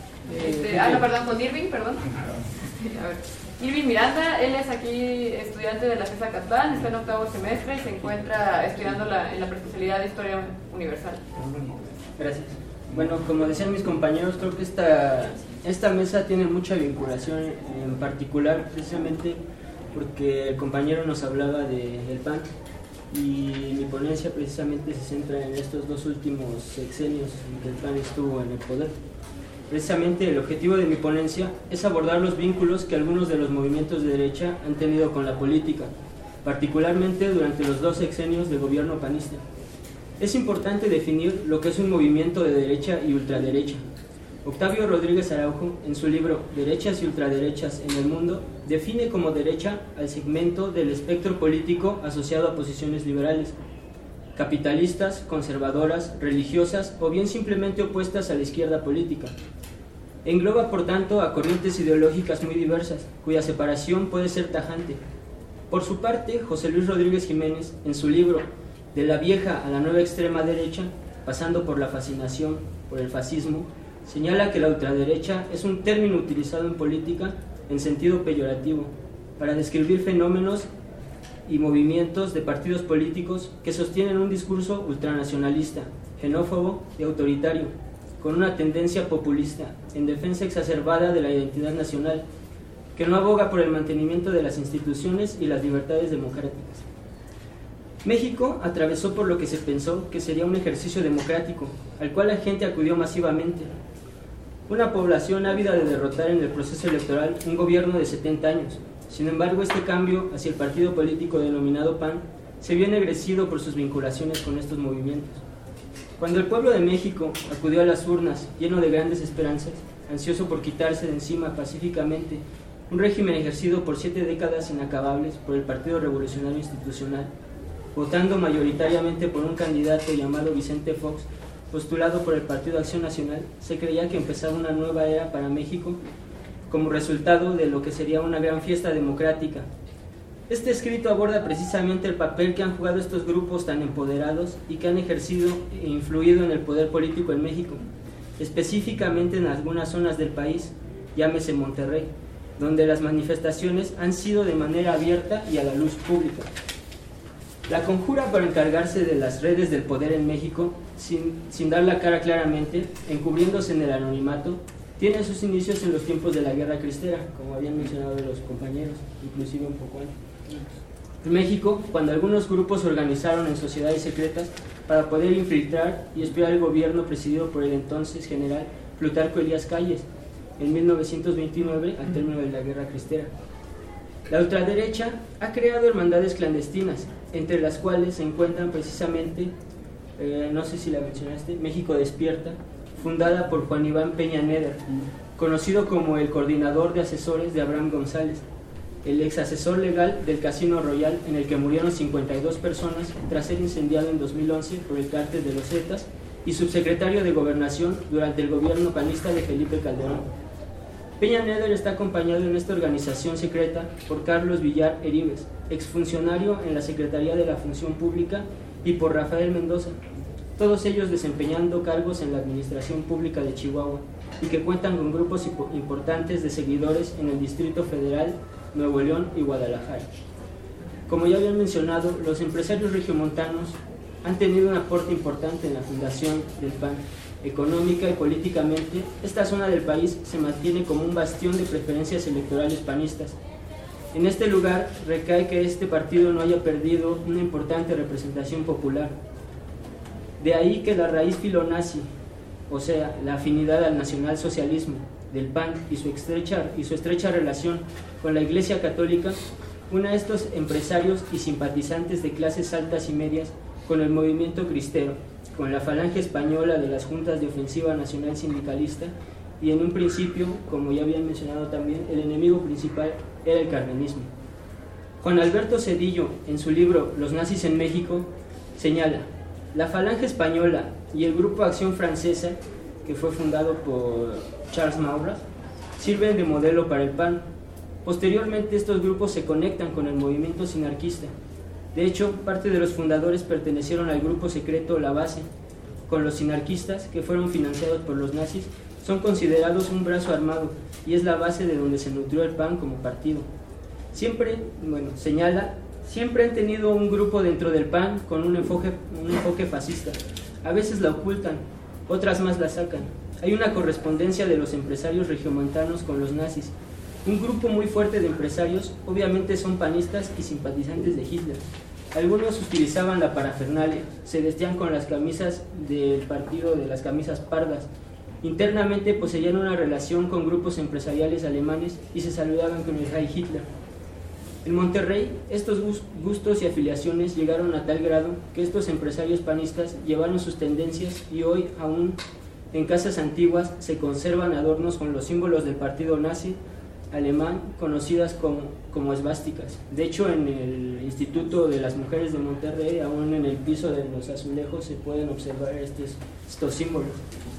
Con Irving, perdón. A ver. Irving Miranda, él es aquí estudiante de la CESA Catlán, está en 8º semestre y se encuentra estudiando en la especialidad de Historia Universal. Gracias. Bueno, como decían mis compañeros, creo que esta mesa tiene mucha vinculación, en particular precisamente porque el compañero nos hablaba del PAN y mi ponencia precisamente se centra en estos 2 últimos sexenios en que el PAN estuvo en el poder. Precisamente el objetivo de mi ponencia es abordar los vínculos que algunos de los movimientos de derecha han tenido con la política, particularmente durante los 2 sexenios de gobierno panista. Es importante definir lo que es un movimiento de derecha y ultraderecha. Octavio Rodríguez Araujo, en su libro Derechas y ultraderechas en el mundo, define como derecha al segmento del espectro político asociado a posiciones liberales, capitalistas, conservadoras, religiosas o bien simplemente opuestas a la izquierda política. Engloba, por tanto, a corrientes ideológicas muy diversas, cuya separación puede ser tajante. Por su parte, José Luis Rodríguez Jiménez, en su libro De la vieja a la nueva extrema derecha, pasando por la fascinación por el fascismo, señala que la ultraderecha es un término utilizado en política en sentido peyorativo para describir fenómenos y movimientos de partidos políticos que sostienen un discurso ultranacionalista, xenófobo y autoritario, con una tendencia populista en defensa exacerbada de la identidad nacional, que no aboga por el mantenimiento de las instituciones y las libertades democráticas. México atravesó por lo que se pensó que sería un ejercicio democrático, al cual la gente acudió masivamente. Una población ávida de derrotar en el proceso electoral un gobierno de 70 años. Sin embargo, este cambio hacia el partido político denominado PAN se vio ennegrecido por sus vinculaciones con estos movimientos. Cuando el pueblo de México acudió a las urnas lleno de grandes esperanzas, ansioso por quitarse de encima pacíficamente un régimen ejercido por 7 décadas inacabables por el Partido Revolucionario Institucional, votando mayoritariamente por un candidato llamado Vicente Fox, postulado por el Partido Acción Nacional, se creía que empezaba una nueva era para México como resultado de lo que sería una gran fiesta democrática. Este escrito aborda precisamente el papel que han jugado estos grupos tan empoderados y que han ejercido e influido en el poder político en México, específicamente en algunas zonas del país, llámese Monterrey, donde las manifestaciones han sido de manera abierta y a la luz pública. La conjura para encargarse de las redes del poder en México, sin dar la cara claramente, encubriéndose en el anonimato, tiene sus inicios en los tiempos de la Guerra Cristera, como habían mencionado los compañeros, inclusive un poco antes. En México, cuando algunos grupos se organizaron en sociedades secretas para poder infiltrar y espiar el gobierno presidido por el entonces general Plutarco Elías Calles, en 1929, al término de la Guerra Cristera. La ultraderecha ha creado hermandades clandestinas, entre las cuales se encuentran precisamente, no sé si la mencionaste, México Despierta, fundada por Juan Iván Peña Neder, conocido como el coordinador de asesores de Abraham González, el ex asesor legal del Casino Royal, en el que murieron 52 personas tras ser incendiado en 2011 por el cártel de los Zetas, y subsecretario de Gobernación durante el gobierno panista de Felipe Calderón. Peña Neder está acompañado en esta organización secreta por Carlos Villar Heribes, exfuncionario en la Secretaría de la Función Pública, y por Rafael Mendoza, todos ellos desempeñando cargos en la Administración Pública de Chihuahua y que cuentan con grupos importantes de seguidores en el Distrito Federal, Nuevo León y Guadalajara. Como ya habían mencionado, los empresarios regiomontanos han tenido un aporte importante en la fundación del PAN. Económica y políticamente, esta zona del país se mantiene como un bastión de preferencias electorales panistas. En este lugar recae que este partido no haya perdido una importante representación popular. De ahí que la raíz filonazi, o sea, la afinidad al nacionalsocialismo del PAN y su estrecha relación con la Iglesia Católica, una a estos empresarios y simpatizantes de clases altas y medias con el movimiento cristero, con la Falange Española de las Juntas de Ofensiva Nacional Sindicalista, y en un principio, como ya habían mencionado también, el enemigo principal era el cardenismo. Juan Alberto Cedillo, en su libro Los nazis en México, señala: la Falange Española y el Grupo Acción Francesa, que fue fundado por Charles Maurras, sirven de modelo para el PAN. Posteriormente, estos grupos se conectan con el movimiento sinarquista. De hecho, parte de los fundadores pertenecieron al grupo secreto La Base. Con los sinarquistas, que fueron financiados por los nazis, son considerados un brazo armado y es la base de donde se nutrió el PAN como partido. Señala, siempre han tenido un grupo dentro del PAN con un enfoque fascista. A veces la ocultan, otras más la sacan. Hay una correspondencia de los empresarios regiomontanos con los nazis. Un grupo muy fuerte de empresarios obviamente son panistas y simpatizantes de Hitler. Algunos utilizaban la parafernalia, se vestían con las camisas del partido, de las camisas pardas. Internamente poseían una relación con grupos empresariales alemanes y se saludaban con el Heil Hitler. En Monterrey, estos gustos y afiliaciones llegaron a tal grado que estos empresarios panistas llevaron sus tendencias y hoy aún en casas antiguas se conservan adornos con los símbolos del partido nazi alemán conocidas como esvásticas. De hecho, en el Instituto de las Mujeres de Monterrey, aún en el piso de los azulejos, se pueden observar estos símbolos.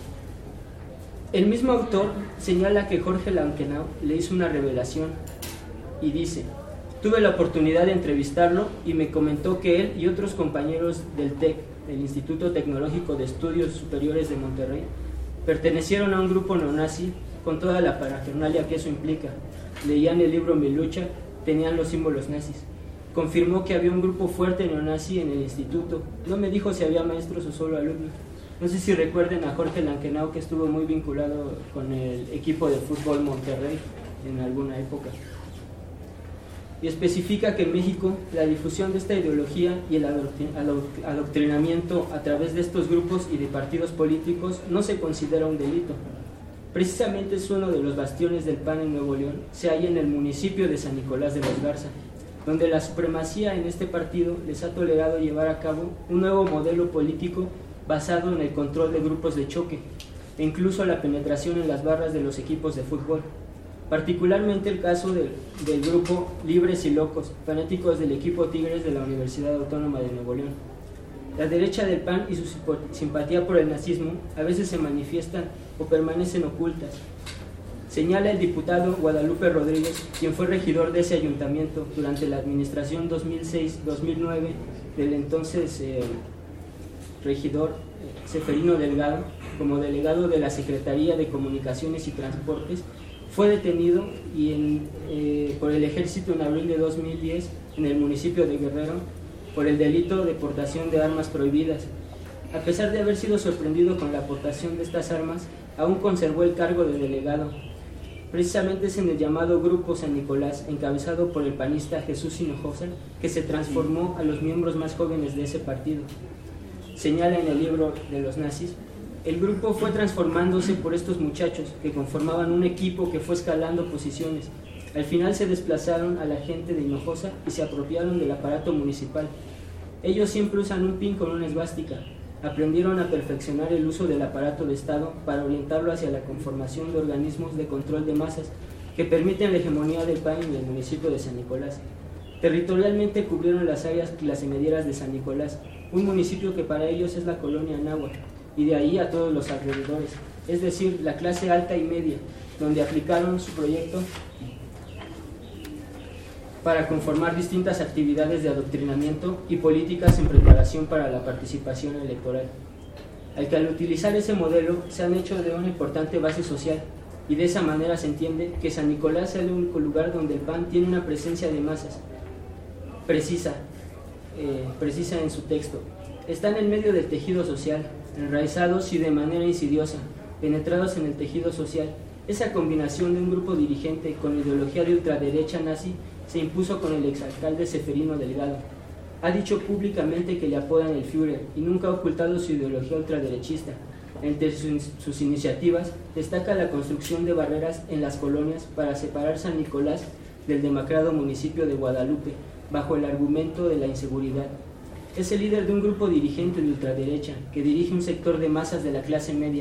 El mismo autor señala que Jorge Lankenau le hizo una revelación y dice: tuve la oportunidad de entrevistarlo y me comentó que él y otros compañeros del TEC, el Instituto Tecnológico de Estudios Superiores de Monterrey, pertenecieron a un grupo neonazi con toda la parafernalia que eso implica. Leían el libro Mi Lucha, tenían los símbolos nazis. Confirmó que había un grupo fuerte neonazi en el instituto. No me dijo si había maestros o solo alumnos. No sé si recuerden a Jorge Lankenau, que estuvo muy vinculado con el equipo de fútbol Monterrey en alguna época. Y especifica que en México la difusión de esta ideología y el adoctrinamiento a través de estos grupos y de partidos políticos no se considera un delito. Precisamente es uno de los bastiones del PAN en Nuevo León, se halla en el municipio de San Nicolás de los Garza, donde la supremacía en este partido les ha tolerado llevar a cabo un nuevo modelo político basado en el control de grupos de choque e incluso la penetración en las barras de los equipos de fútbol. Particularmente el caso del grupo Libres y Locos, fanáticos del equipo Tigres de la Universidad Autónoma de Nuevo León. La derecha del PAN y su simpatía por el nazismo a veces se manifiestan o permanecen ocultas. Señala el diputado Guadalupe Rodríguez, quien fue regidor de ese ayuntamiento durante la administración 2006-2009 del entonces regidor Seferino Delgado, como delegado de la Secretaría de Comunicaciones y Transportes. Fue detenido por el ejército en abril de 2010 en el municipio de Guerrero por el delito de portación de armas prohibidas. A pesar de haber sido sorprendido con la aportación de estas armas, aún conservó el cargo de delegado. Precisamente es en el llamado Grupo San Nicolás, encabezado por el panista Jesús Hinojosa, que se transformó a los miembros más jóvenes de ese partido. Señala en el libro de los nazis: el grupo fue transformándose por estos muchachos, que conformaban un equipo que fue escalando posiciones. Al final se desplazaron a la gente de Hinojosa y se apropiaron del aparato municipal. Ellos siempre usan un pin con una esvástica. Aprendieron a perfeccionar el uso del aparato de Estado para orientarlo hacia la conformación de organismos de control de masas que permiten la hegemonía del PAN en el municipio de San Nicolás. Territorialmente cubrieron las áreas clasemedieras de San Nicolás, un municipio que para ellos es la colonia Anáhuac, y de ahí a todos los alrededores, es decir, la clase alta y media, donde aplicaron su proyecto para conformar distintas actividades de adoctrinamiento y políticas en preparación para la participación electoral. Al utilizar ese modelo se han hecho de una importante base social, y de esa manera se entiende que San Nicolás es el único lugar donde el PAN tiene una presencia de masas. Precisa en su texto: están en medio del tejido social, enraizados y de manera insidiosa, penetrados en el tejido social. Esa combinación de un grupo dirigente con ideología de ultraderecha nazi se impuso con el exalcalde Seferino Delgado. Ha dicho públicamente que le apodan el Führer y nunca ha ocultado su ideología ultraderechista. Entre sus iniciativas destaca la construcción de barreras en las colonias para separar San Nicolás del demacrado municipio de Guadalupe, bajo el argumento de la inseguridad. Es el líder de un grupo dirigente de ultraderecha que dirige un sector de masas de la clase media,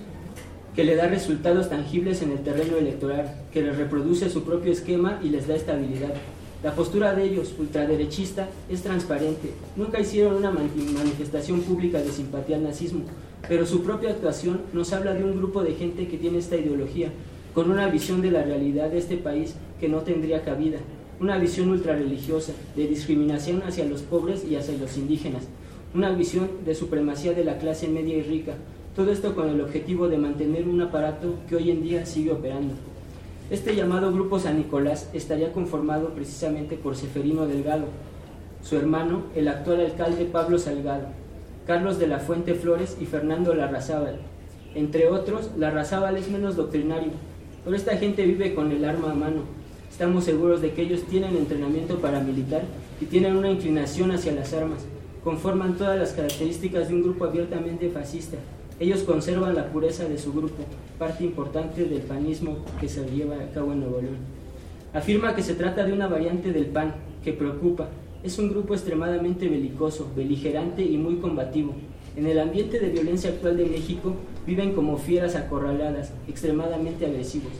que le da resultados tangibles en el terreno electoral, que les reproduce su propio esquema y les da estabilidad. La postura de ellos, ultraderechista, es transparente. Nunca hicieron una manifestación pública de simpatía al nazismo, pero su propia actuación nos habla de un grupo de gente que tiene esta ideología, con una visión de la realidad de este país que no tendría cabida, una visión ultrarreligiosa, de discriminación hacia los pobres y hacia los indígenas, una visión de supremacía de la clase media y rica, todo esto con el objetivo de mantener un aparato que hoy en día sigue operando. Este llamado Grupo San Nicolás estaría conformado precisamente por Seferino Delgado, su hermano, el actual alcalde Pablo Salgado, Carlos de la Fuente Flores y Fernando Larrazábal. Entre otros, Larrazábal es menos doctrinario, pero esta gente vive con el arma a mano. Estamos seguros de que ellos tienen entrenamiento paramilitar y tienen una inclinación hacia las armas. Conforman todas las características de un grupo abiertamente fascista. Ellos conservan la pureza de su grupo, parte importante del panismo que se lleva a cabo en Nuevo León. Afirma que se trata de una variante del PAN, que preocupa. Es un grupo extremadamente belicoso, beligerante y muy combativo. En el ambiente de violencia actual de México, viven como fieras acorraladas, extremadamente agresivos.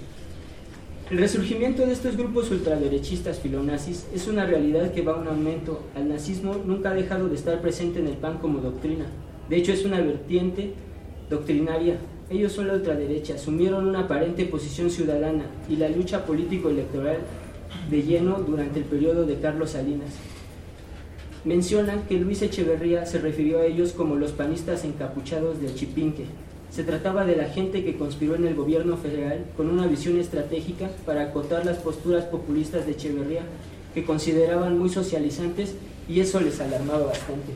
El resurgimiento de estos grupos ultraderechistas filonazis es una realidad que va a un aumento. El nazismo nunca ha dejado de estar presente en el PAN como doctrina. De hecho, es una vertiente doctrinaria. Ellos son la ultraderecha, asumieron una aparente posición ciudadana y la lucha político-electoral de lleno durante el periodo de Carlos Salinas. Mencionan que Luis Echeverría se refirió a ellos como los panistas encapuchados del Chipinque. Se trataba de la gente que conspiró en el gobierno federal con una visión estratégica para acotar las posturas populistas de Echeverría, que consideraban muy socializantes, y eso les alarmaba bastante.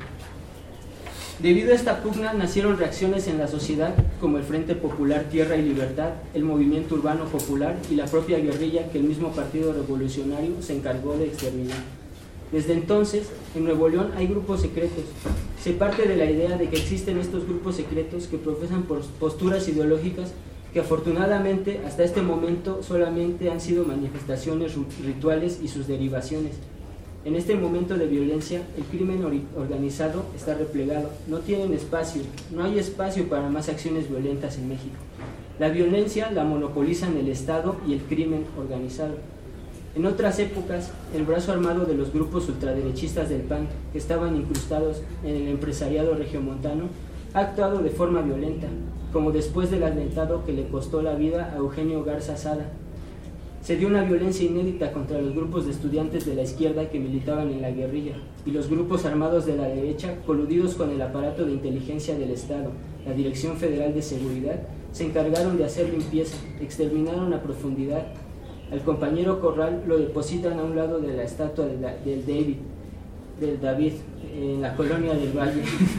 Debido a esta pugna nacieron reacciones en la sociedad como el Frente Popular Tierra y Libertad, el Movimiento Urbano Popular y la propia guerrilla que el mismo Partido Revolucionario se encargó de exterminar. Desde entonces, en Nuevo León hay grupos secretos. Se parte de la idea de que existen estos grupos secretos que profesan posturas ideológicas que afortunadamente hasta este momento solamente han sido manifestaciones rituales y sus derivaciones. En este momento de violencia, el crimen organizado está replegado. No tienen espacio, no hay espacio para más acciones violentas en México. La violencia la monopolizan el Estado y el crimen organizado. En otras épocas, el brazo armado de los grupos ultraderechistas del PAN, que estaban incrustados en el empresariado regiomontano, ha actuado de forma violenta, como después del atentado que le costó la vida a Eugenio Garza Sada. Se dio una violencia inédita contra los grupos de estudiantes de la izquierda que militaban en la guerrilla y los grupos armados de la derecha, coludidos con el aparato de inteligencia del Estado, la Dirección Federal de Seguridad, se encargaron de hacer limpieza, exterminaron a profundidad. Al compañero Corral lo depositan a un lado de la estatua del David, en la colonia del Valle,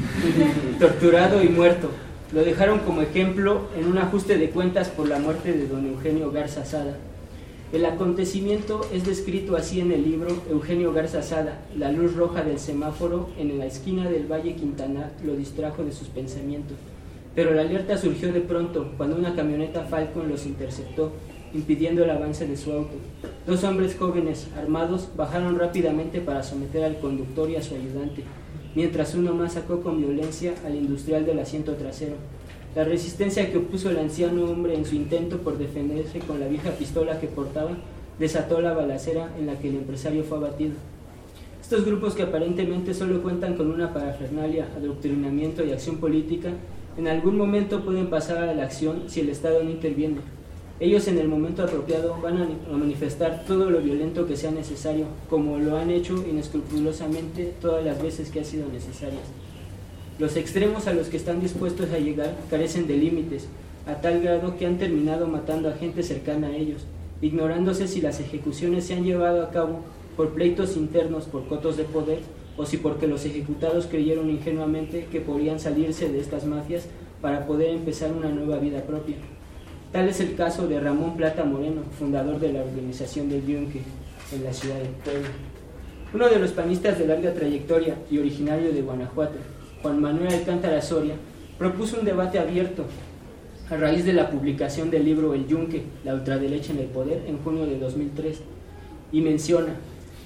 torturado y muerto. Lo dejaron como ejemplo en un ajuste de cuentas por la muerte de don Eugenio Garza Sada. El acontecimiento es descrito así en el libro Eugenio Garza Sada. La luz roja del semáforo en la esquina del Valle Quintana lo distrajo de sus pensamientos. Pero la alerta surgió de pronto cuando una camioneta Falcon los interceptó, impidiendo el avance de su auto. Dos hombres jóvenes, armados, bajaron rápidamente para someter al conductor y a su ayudante, mientras uno más sacó con violencia al industrial del asiento trasero. La resistencia que opuso el anciano hombre en su intento por defenderse con la vieja pistola que portaba desató la balacera en la que el empresario fue abatido. Estos grupos, que aparentemente solo cuentan con una parafernalia, adoctrinamiento y acción política, en algún momento pueden pasar a la acción si el Estado no interviene. Ellos en el momento apropiado van a manifestar todo lo violento que sea necesario, como lo han hecho inescrupulosamente todas las veces que ha sido necesarias. Los extremos a los que están dispuestos a llegar carecen de límites, a tal grado que han terminado matando a gente cercana a ellos, ignorándose si las ejecuciones se han llevado a cabo por pleitos internos, por cotos de poder, o si porque los ejecutados creyeron ingenuamente que podían salirse de estas mafias para poder empezar una nueva vida propia. Tal es el caso de Ramón Plata Moreno, fundador de la organización del Yunque en la ciudad de Puebla. Uno de los panistas de larga trayectoria y originario de Guanajuato, Juan Manuel Alcántara Soria, propuso un debate abierto a raíz de la publicación del libro El Yunque, la ultraderecha en el poder, en junio de 2003, y menciona: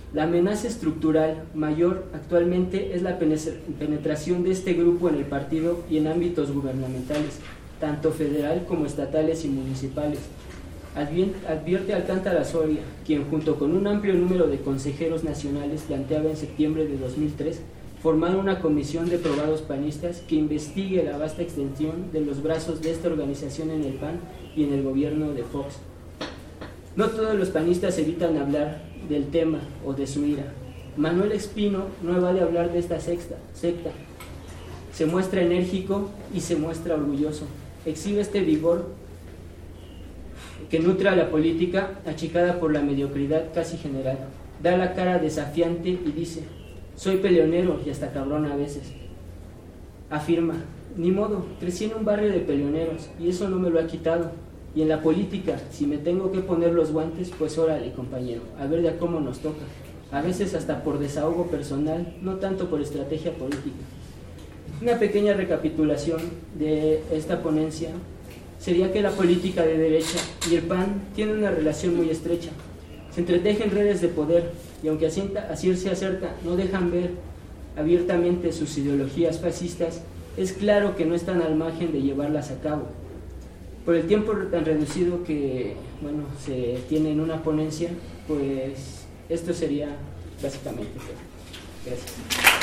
La amenaza estructural mayor actualmente es la penetración de este grupo en el partido y en ámbitos gubernamentales, tanto federal como estatales y municipales. Advierte Alcántara Soria, quien junto con un amplio número de consejeros nacionales planteaba en septiembre de 2003 formar una comisión de probados panistas que investigue la vasta extensión de los brazos de esta organización en el PAN y en el gobierno de Fox. No todos los panistas evitan hablar del tema o de su ira. Manuel Espino no evade hablar de esta secta. Se muestra enérgico y se muestra orgulloso. Exhibe este vigor que nutre a la política achicada por la mediocridad casi general. Da la cara desafiante y dice: soy peleonero y hasta cabrón a veces. Afirma: ni modo, crecí en un barrio de peleoneros y eso no me lo ha quitado. Y en la política, si me tengo que poner los guantes, pues órale, compañero, a ver de cómo nos toca. A veces hasta por desahogo personal, no tanto por estrategia política. Una pequeña recapitulación de esta ponencia sería que la política de derecha y el PAN tienen una relación muy estrecha. Se entretejen redes de poder y aunque así se acerca, no dejan ver abiertamente sus ideologías fascistas, es claro que no están al margen de llevarlas a cabo. Por el tiempo tan reducido que se tiene en una ponencia, pues esto sería básicamente todo. Gracias.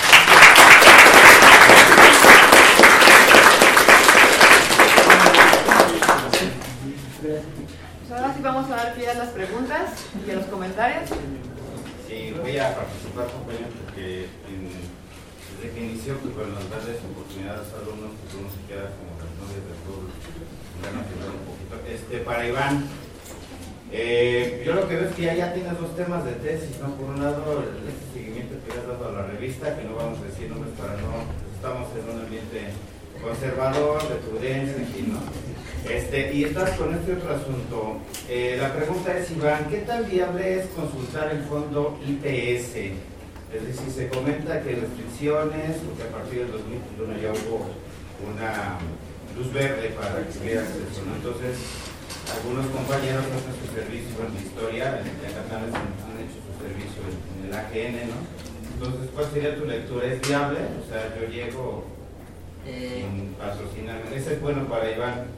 Pues ahora sí vamos a dar pie a las preguntas y a los comentarios. Sí, voy a participar, compañero, porque desde que inició, pues bueno, darles oportunidad a los alumnos, pues uno se queda como las novias del pueblo. Un poquito. Para Iván, yo lo que veo es que ya tienes dos temas de tesis, ¿no? Por un lado, este seguimiento que le has dado a la revista, que no vamos a decir nombres para no, estamos en un ambiente conservador, de prudencia, en fin, ¿no? Y estás con este otro asunto. La pregunta es, Iván, ¿qué tan viable es consultar el fondo IPS? Es decir, se comenta que restricciones, porque a partir del 2021 ya hubo una luz verde para que hubiera acceso, ¿no? Entonces, algunos compañeros hacen su servicio en la historia, en Catán han hecho su servicio en el AGN, ¿no? Entonces, ¿cuál sería tu lectura? ¿Es viable? O sea, yo llego sin patrocinarme. Ese es bueno para Iván.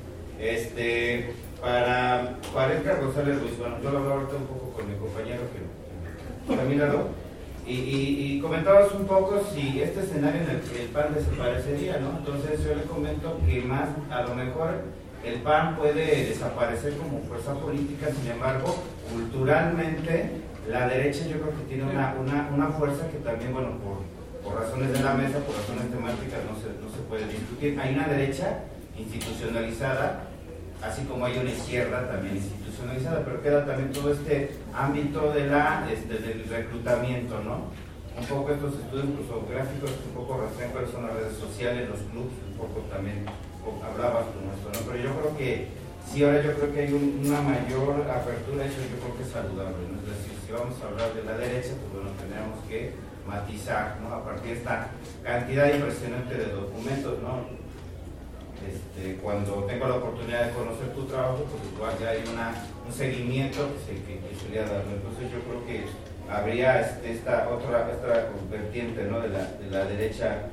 Para Edgar González Ruiz, bueno, yo lo hablo ahorita un poco con mi compañero que también habló. Y comentabas un poco si este escenario en el que el PAN desaparecería, ¿no? Entonces yo le comento que más, a lo mejor el PAN puede desaparecer como fuerza política, sin embargo, culturalmente la derecha yo creo que tiene una fuerza que también, bueno, por razones de la mesa, por razones temáticas no se puede discutir. Hay una derecha institucionalizada, así como hay una izquierda también institucionalizada, pero queda también todo este ámbito de del reclutamiento, ¿no? Un poco estos estudios prosográficos, un poco rastrean cuáles son las redes sociales, los clubs, un poco también hablabas con esto, ¿no? Pero yo creo que sí, ahora yo creo que hay una mayor apertura, eso yo creo que es saludable, ¿no? Es decir, si vamos a hablar de la derecha, pues bueno, tendríamos que matizar, ¿no? A partir de esta cantidad impresionante de documentos, ¿no? Cuando tengo la oportunidad de conocer tu trabajo, pues igual ya hay un seguimiento que se le ha dado. Entonces yo creo que habría esta vertiente, ¿no? de la derecha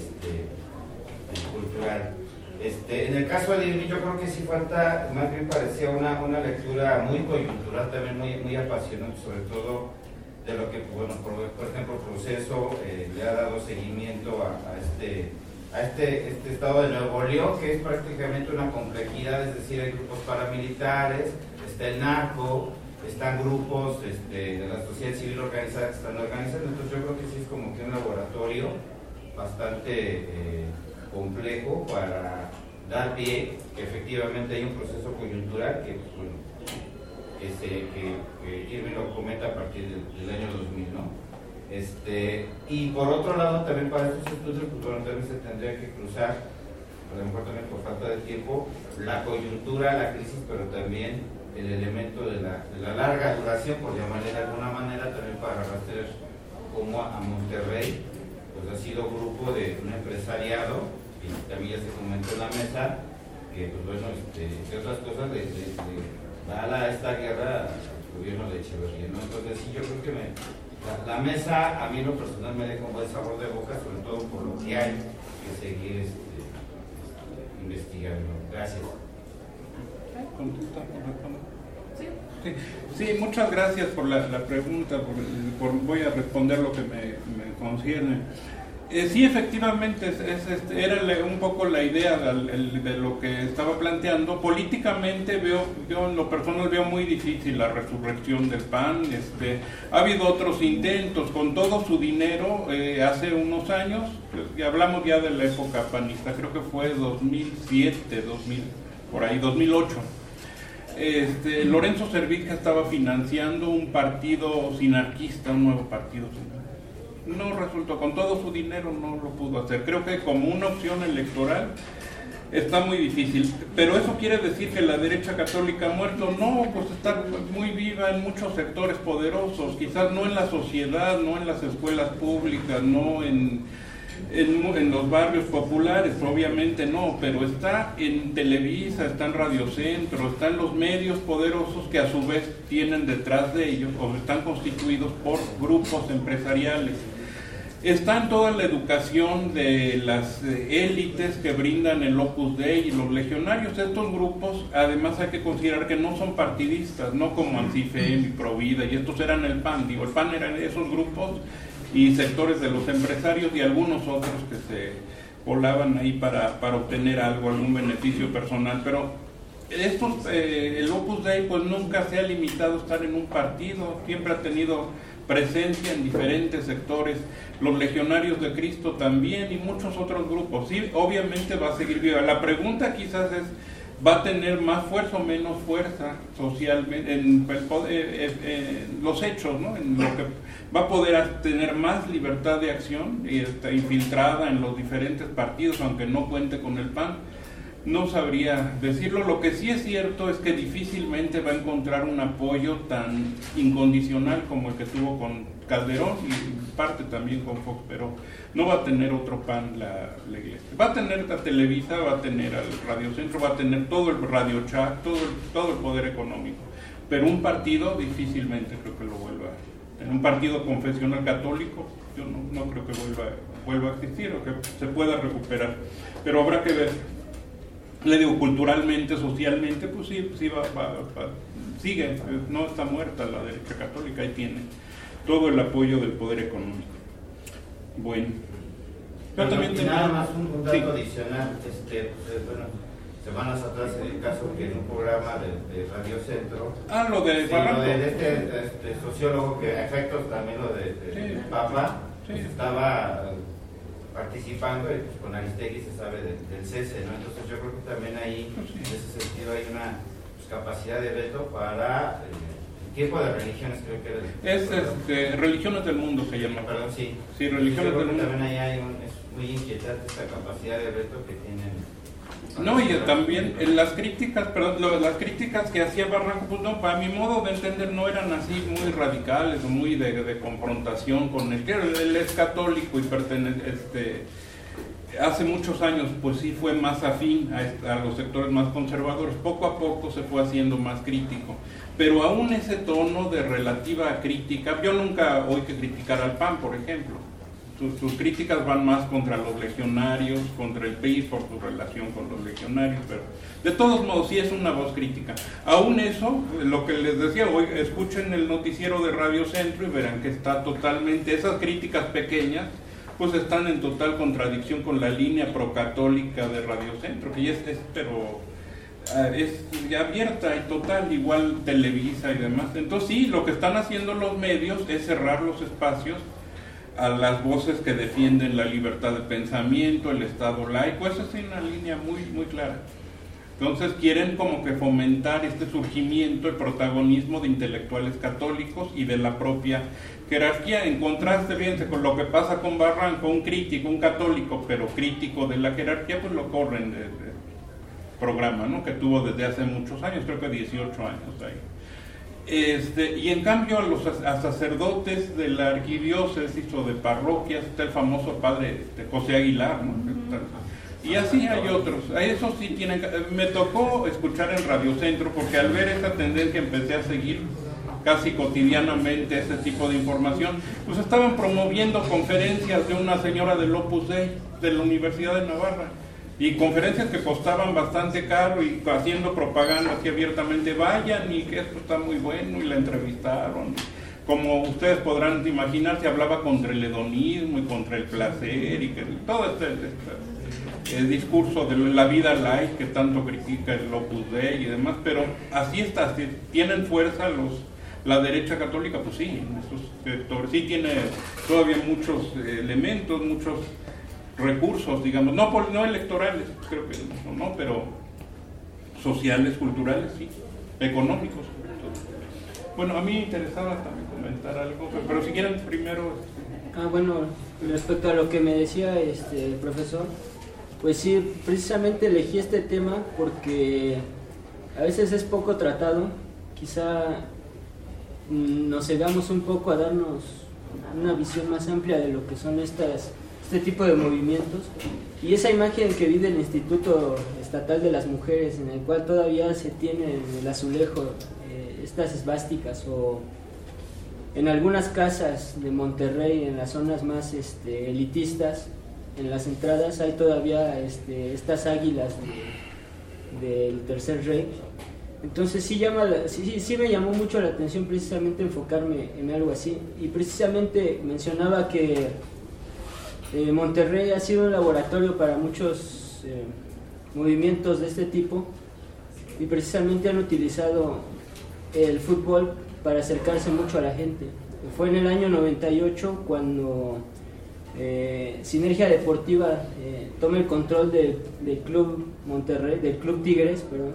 cultural. En el caso de Irving, yo creo que sí falta, más bien parecía una lectura muy coyuntural, también muy apasionante, sobre todo de lo que, bueno, por ejemplo, el proceso le ha dado seguimiento a este estado de Nuevo León, que es prácticamente una complejidad, es decir, hay grupos paramilitares, está el narco, están grupos de la sociedad civil organizada que están organizando. Entonces yo creo que sí es como que un laboratorio bastante complejo para dar pie que efectivamente hay un proceso coyuntural que, pues, bueno, que Irving lo comenta a partir del año 2000, ¿no? Y por otro lado, también para estos estudios, pues bueno, también se tendría que cruzar, a lo mejor también por falta de tiempo, la coyuntura, la crisis, pero también el elemento de la larga duración, por llamarle de alguna manera, también para rastrear como a Monterrey, pues ha sido grupo de un empresariado, y también ya se comentó en la mesa, que pues bueno, entre otras cosas, da esta guerra al gobierno de Echeverría, ¿no? Entonces sí, yo creo que la mesa a mí en lo personal me deja un buen sabor de boca, sobre todo por lo que hay que seguir investigando. Gracias. Sí, muchas gracias por la pregunta, voy a responder lo que me concierne. Sí, efectivamente, era un poco la idea de lo que estaba planteando. Políticamente yo en lo personal veo muy difícil la resurrección del PAN. Ha habido otros intentos con todo su dinero hace unos años, y hablamos ya de la época panista, creo que fue 2007, 2008. Lorenzo Servitje estaba financiando un partido sinarquista, un nuevo partido sinarquista. No resultó, con todo su dinero no lo pudo hacer. Creo que como una opción electoral está muy difícil, pero eso quiere decir que la derecha católica ha muerto. No, pues está muy viva en muchos sectores poderosos, quizás no en la sociedad, no en las escuelas públicas, no en los barrios populares, obviamente no, pero está en Televisa, está en Radio Centro, está en los medios poderosos que a su vez tienen detrás de ellos o están constituidos por grupos empresariales. Está en toda la educación de las élites que brindan el Opus Dei y los legionarios. Estos grupos, además hay que considerar que no son partidistas, no como Antifem y Provida, y estos eran el PAN. El PAN eran esos grupos y sectores de los empresarios y algunos otros que se volaban ahí para obtener algo, algún beneficio personal. Pero el Opus Dei pues nunca se ha limitado a estar en un partido, siempre ha tenido presencia en diferentes sectores. Los legionarios de Cristo también y muchos otros grupos. Sí, obviamente va a seguir viva. La pregunta quizás es, ¿va a tener más fuerza o menos fuerza socialmente en los hechos, ¿no? En lo que va a poder tener más libertad de acción y está infiltrada en los diferentes partidos, aunque no cuente con el PAN? No sabría decirlo. Lo que sí es cierto es que difícilmente va a encontrar un apoyo tan incondicional como el que tuvo con Calderón y parte también con Fox, pero no va a tener otro PAN la iglesia. Va a tener a Televisa, va a tener al Radio Centro, va a tener todo el Radio Chat, todo el poder económico, pero un partido difícilmente creo que lo vuelva a tener. Un partido confesional católico yo no creo que vuelva a existir o que se pueda recuperar, pero habrá que ver. Le digo, culturalmente, socialmente, pues sí sigue, no está muerta la derecha católica, ahí tiene todo el apoyo del poder económico. Bueno, pero también nada más un dato adicional, semanas atrás el caso que en un programa de Radio Centro, lo de este sociólogo que a efectos también lo de Papa, pues estaba participando y pues con Aristegui se sabe del cese, ¿no? Entonces yo creo que también ahí, en ese sentido, hay una capacidad de veto para ¿qué tipo de religiones creo que era? Religiones del mundo se llama. Perdón, sí. Sí, religiones del mundo. También ahí es muy inquietante esta capacidad de veto que tienen. No, y también las críticas que hacía Barranco, pues no, para mi modo de entender no eran así muy radicales o muy de confrontación con él, que él es católico y pertenece, hace muchos años pues sí fue más afín a los sectores más conservadores, poco a poco se fue haciendo más crítico, pero aún ese tono de relativa crítica, yo nunca oí que criticar al PAN, por ejemplo. Sus críticas van más contra los legionarios, contra el PRI por su relación con los legionarios, pero de todos modos sí es una voz crítica. Aún eso, lo que les decía hoy, escuchen el noticiero de Radio Centro y verán que está totalmente, esas críticas pequeñas, pues están en total contradicción con la línea procatólica de Radio Centro, que ya es abierta y total, igual Televisa y demás. Entonces sí, lo que están haciendo los medios es cerrar los espacios a las voces que defienden la libertad de pensamiento, el Estado laico. Esa es una línea muy, muy clara. Entonces quieren como que fomentar este surgimiento, el protagonismo de intelectuales católicos y de la propia jerarquía, en contraste, fíjense, con lo que pasa con Barranco, un crítico, un católico, pero crítico de la jerarquía, pues lo corren del programa, ¿no? Que tuvo desde hace muchos años, creo que 18 años ahí. Y en cambio a sacerdotes de la arquidiócesis o de parroquias está el famoso padre José Aguilar, ¿no? Y así hay otros. A esos sí tienen. Me tocó escuchar en Radio Centro porque al ver esa tendencia empecé a seguir casi cotidianamente ese tipo de información, pues estaban promoviendo conferencias de una señora del Opus Dei de la Universidad de Navarra, y conferencias que costaban bastante caro y haciendo propaganda así abiertamente, vayan y que esto está muy bueno, y la entrevistaron. Como ustedes podrán imaginar, se hablaba contra el hedonismo y contra el placer y que todo el discurso de la vida light que tanto critica el Opus Dei y demás, pero así está, si tienen fuerza la derecha católica, pues sí, en esos sectores sí tiene todavía muchos elementos, muchos recursos, digamos, no electorales, creo que no, pero sociales, culturales, sí, económicos. Bueno, a mí me interesaba también comentar algo, pero si quieren primero... Bueno, respecto a lo que me decía profesor, pues sí, precisamente elegí este tema porque a veces es poco tratado, quizá nos cegamos un poco a darnos una visión más amplia de lo que son este tipo de movimientos, y esa imagen que vi del Instituto Estatal de las Mujeres, en el cual todavía se tiene en el azulejo estas esvásticas, o en algunas casas de Monterrey, en las zonas más elitistas, en las entradas hay todavía estas águilas del Tercer Reich. Entonces sí me llamó mucho la atención precisamente enfocarme en algo así, y precisamente mencionaba que Monterrey ha sido un laboratorio para muchos movimientos de este tipo, y precisamente han utilizado el fútbol para acercarse mucho a la gente. Fue en el año 98 cuando Sinergia Deportiva toma el control del Club Monterrey, del Club Tigres, perdón,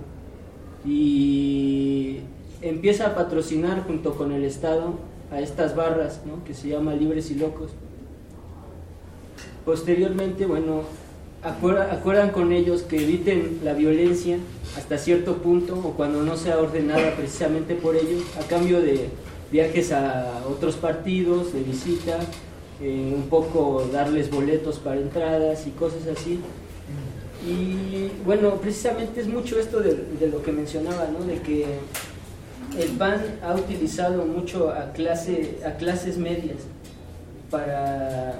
y empieza a patrocinar junto con el Estado a estas barras, ¿no?, que se llama Libres y Locos. Posteriormente, bueno, acuerdan con ellos que eviten la violencia hasta cierto punto, o cuando no sea ordenada precisamente por ellos, a cambio de viajes a otros partidos, de visita, un poco darles boletos para entradas y cosas así. Y bueno, precisamente es mucho esto de lo que mencionaba, ¿no?, de que el PAN ha utilizado mucho a clases medias para...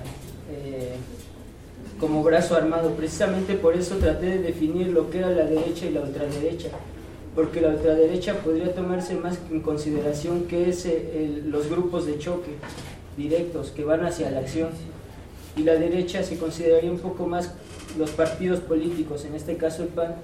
como brazo armado. Precisamente por eso traté de definir lo que era la derecha y la ultraderecha, porque la ultraderecha podría tomarse más en consideración que es los grupos de choque directos que van hacia la acción, y la derecha se consideraría un poco más los partidos políticos, en este caso el PAN,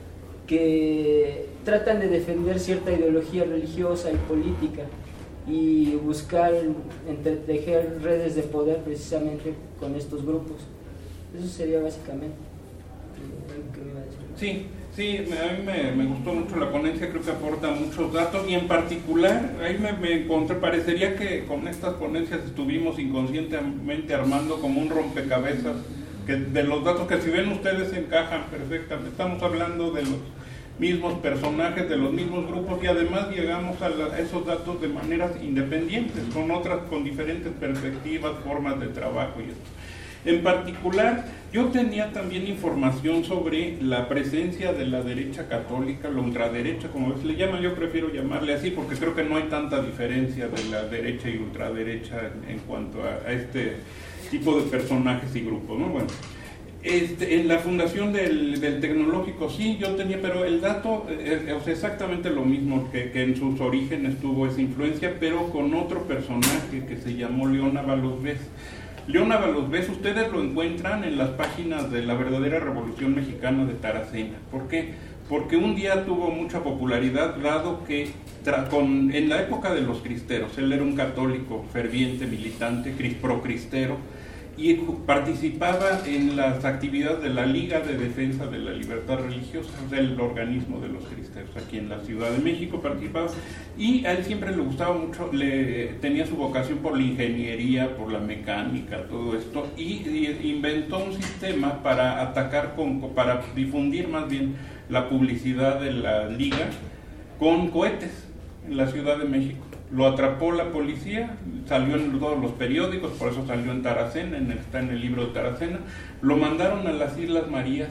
que tratan de defender cierta ideología religiosa y política y buscar entretejer redes de poder precisamente con estos grupos. Eso sería básicamente lo que me iba a decir. Sí, a mí me gustó mucho la ponencia, creo que aporta muchos datos, y en particular, ahí me encontré, parecería que con estas ponencias estuvimos inconscientemente armando como un rompecabezas, que de los datos que si ven ustedes encajan perfectamente. Estamos hablando de los mismos personajes, de los mismos grupos, y además llegamos a esos datos de maneras independientes, con diferentes perspectivas, formas de trabajo y esto. En particular, yo tenía también información sobre la presencia de la derecha católica, la ultraderecha, como se le llama. Yo prefiero llamarle así porque creo que no hay tanta diferencia de la derecha y ultraderecha en cuanto a este tipo de personajes y grupos, ¿no? Bueno, en la fundación del Tecnológico sí, yo tenía, pero el dato es exactamente lo mismo, que en sus orígenes tuvo esa influencia, pero con otro personaje que se llamó León Ábalos Bes. León Ábalos Bes, ustedes lo encuentran en las páginas de la verdadera Revolución Mexicana de Taracena. ¿Por qué? Porque un día tuvo mucha popularidad, dado que en la época de los cristeros, él era un católico ferviente, militante, procristero, y participaba en las actividades de la Liga de Defensa de la Libertad Religiosa, del organismo de los cristeros, aquí en la Ciudad de México participaba, y a él siempre le gustaba mucho, tenía su vocación por la ingeniería, por la mecánica, todo esto, y inventó un sistema para atacar, para difundir más bien la publicidad de la Liga con cohetes en la Ciudad de México. Lo atrapó la policía, salió en todos los periódicos, por eso salió en Taracena, está en el libro de Taracena. Lo mandaron a las Islas Marías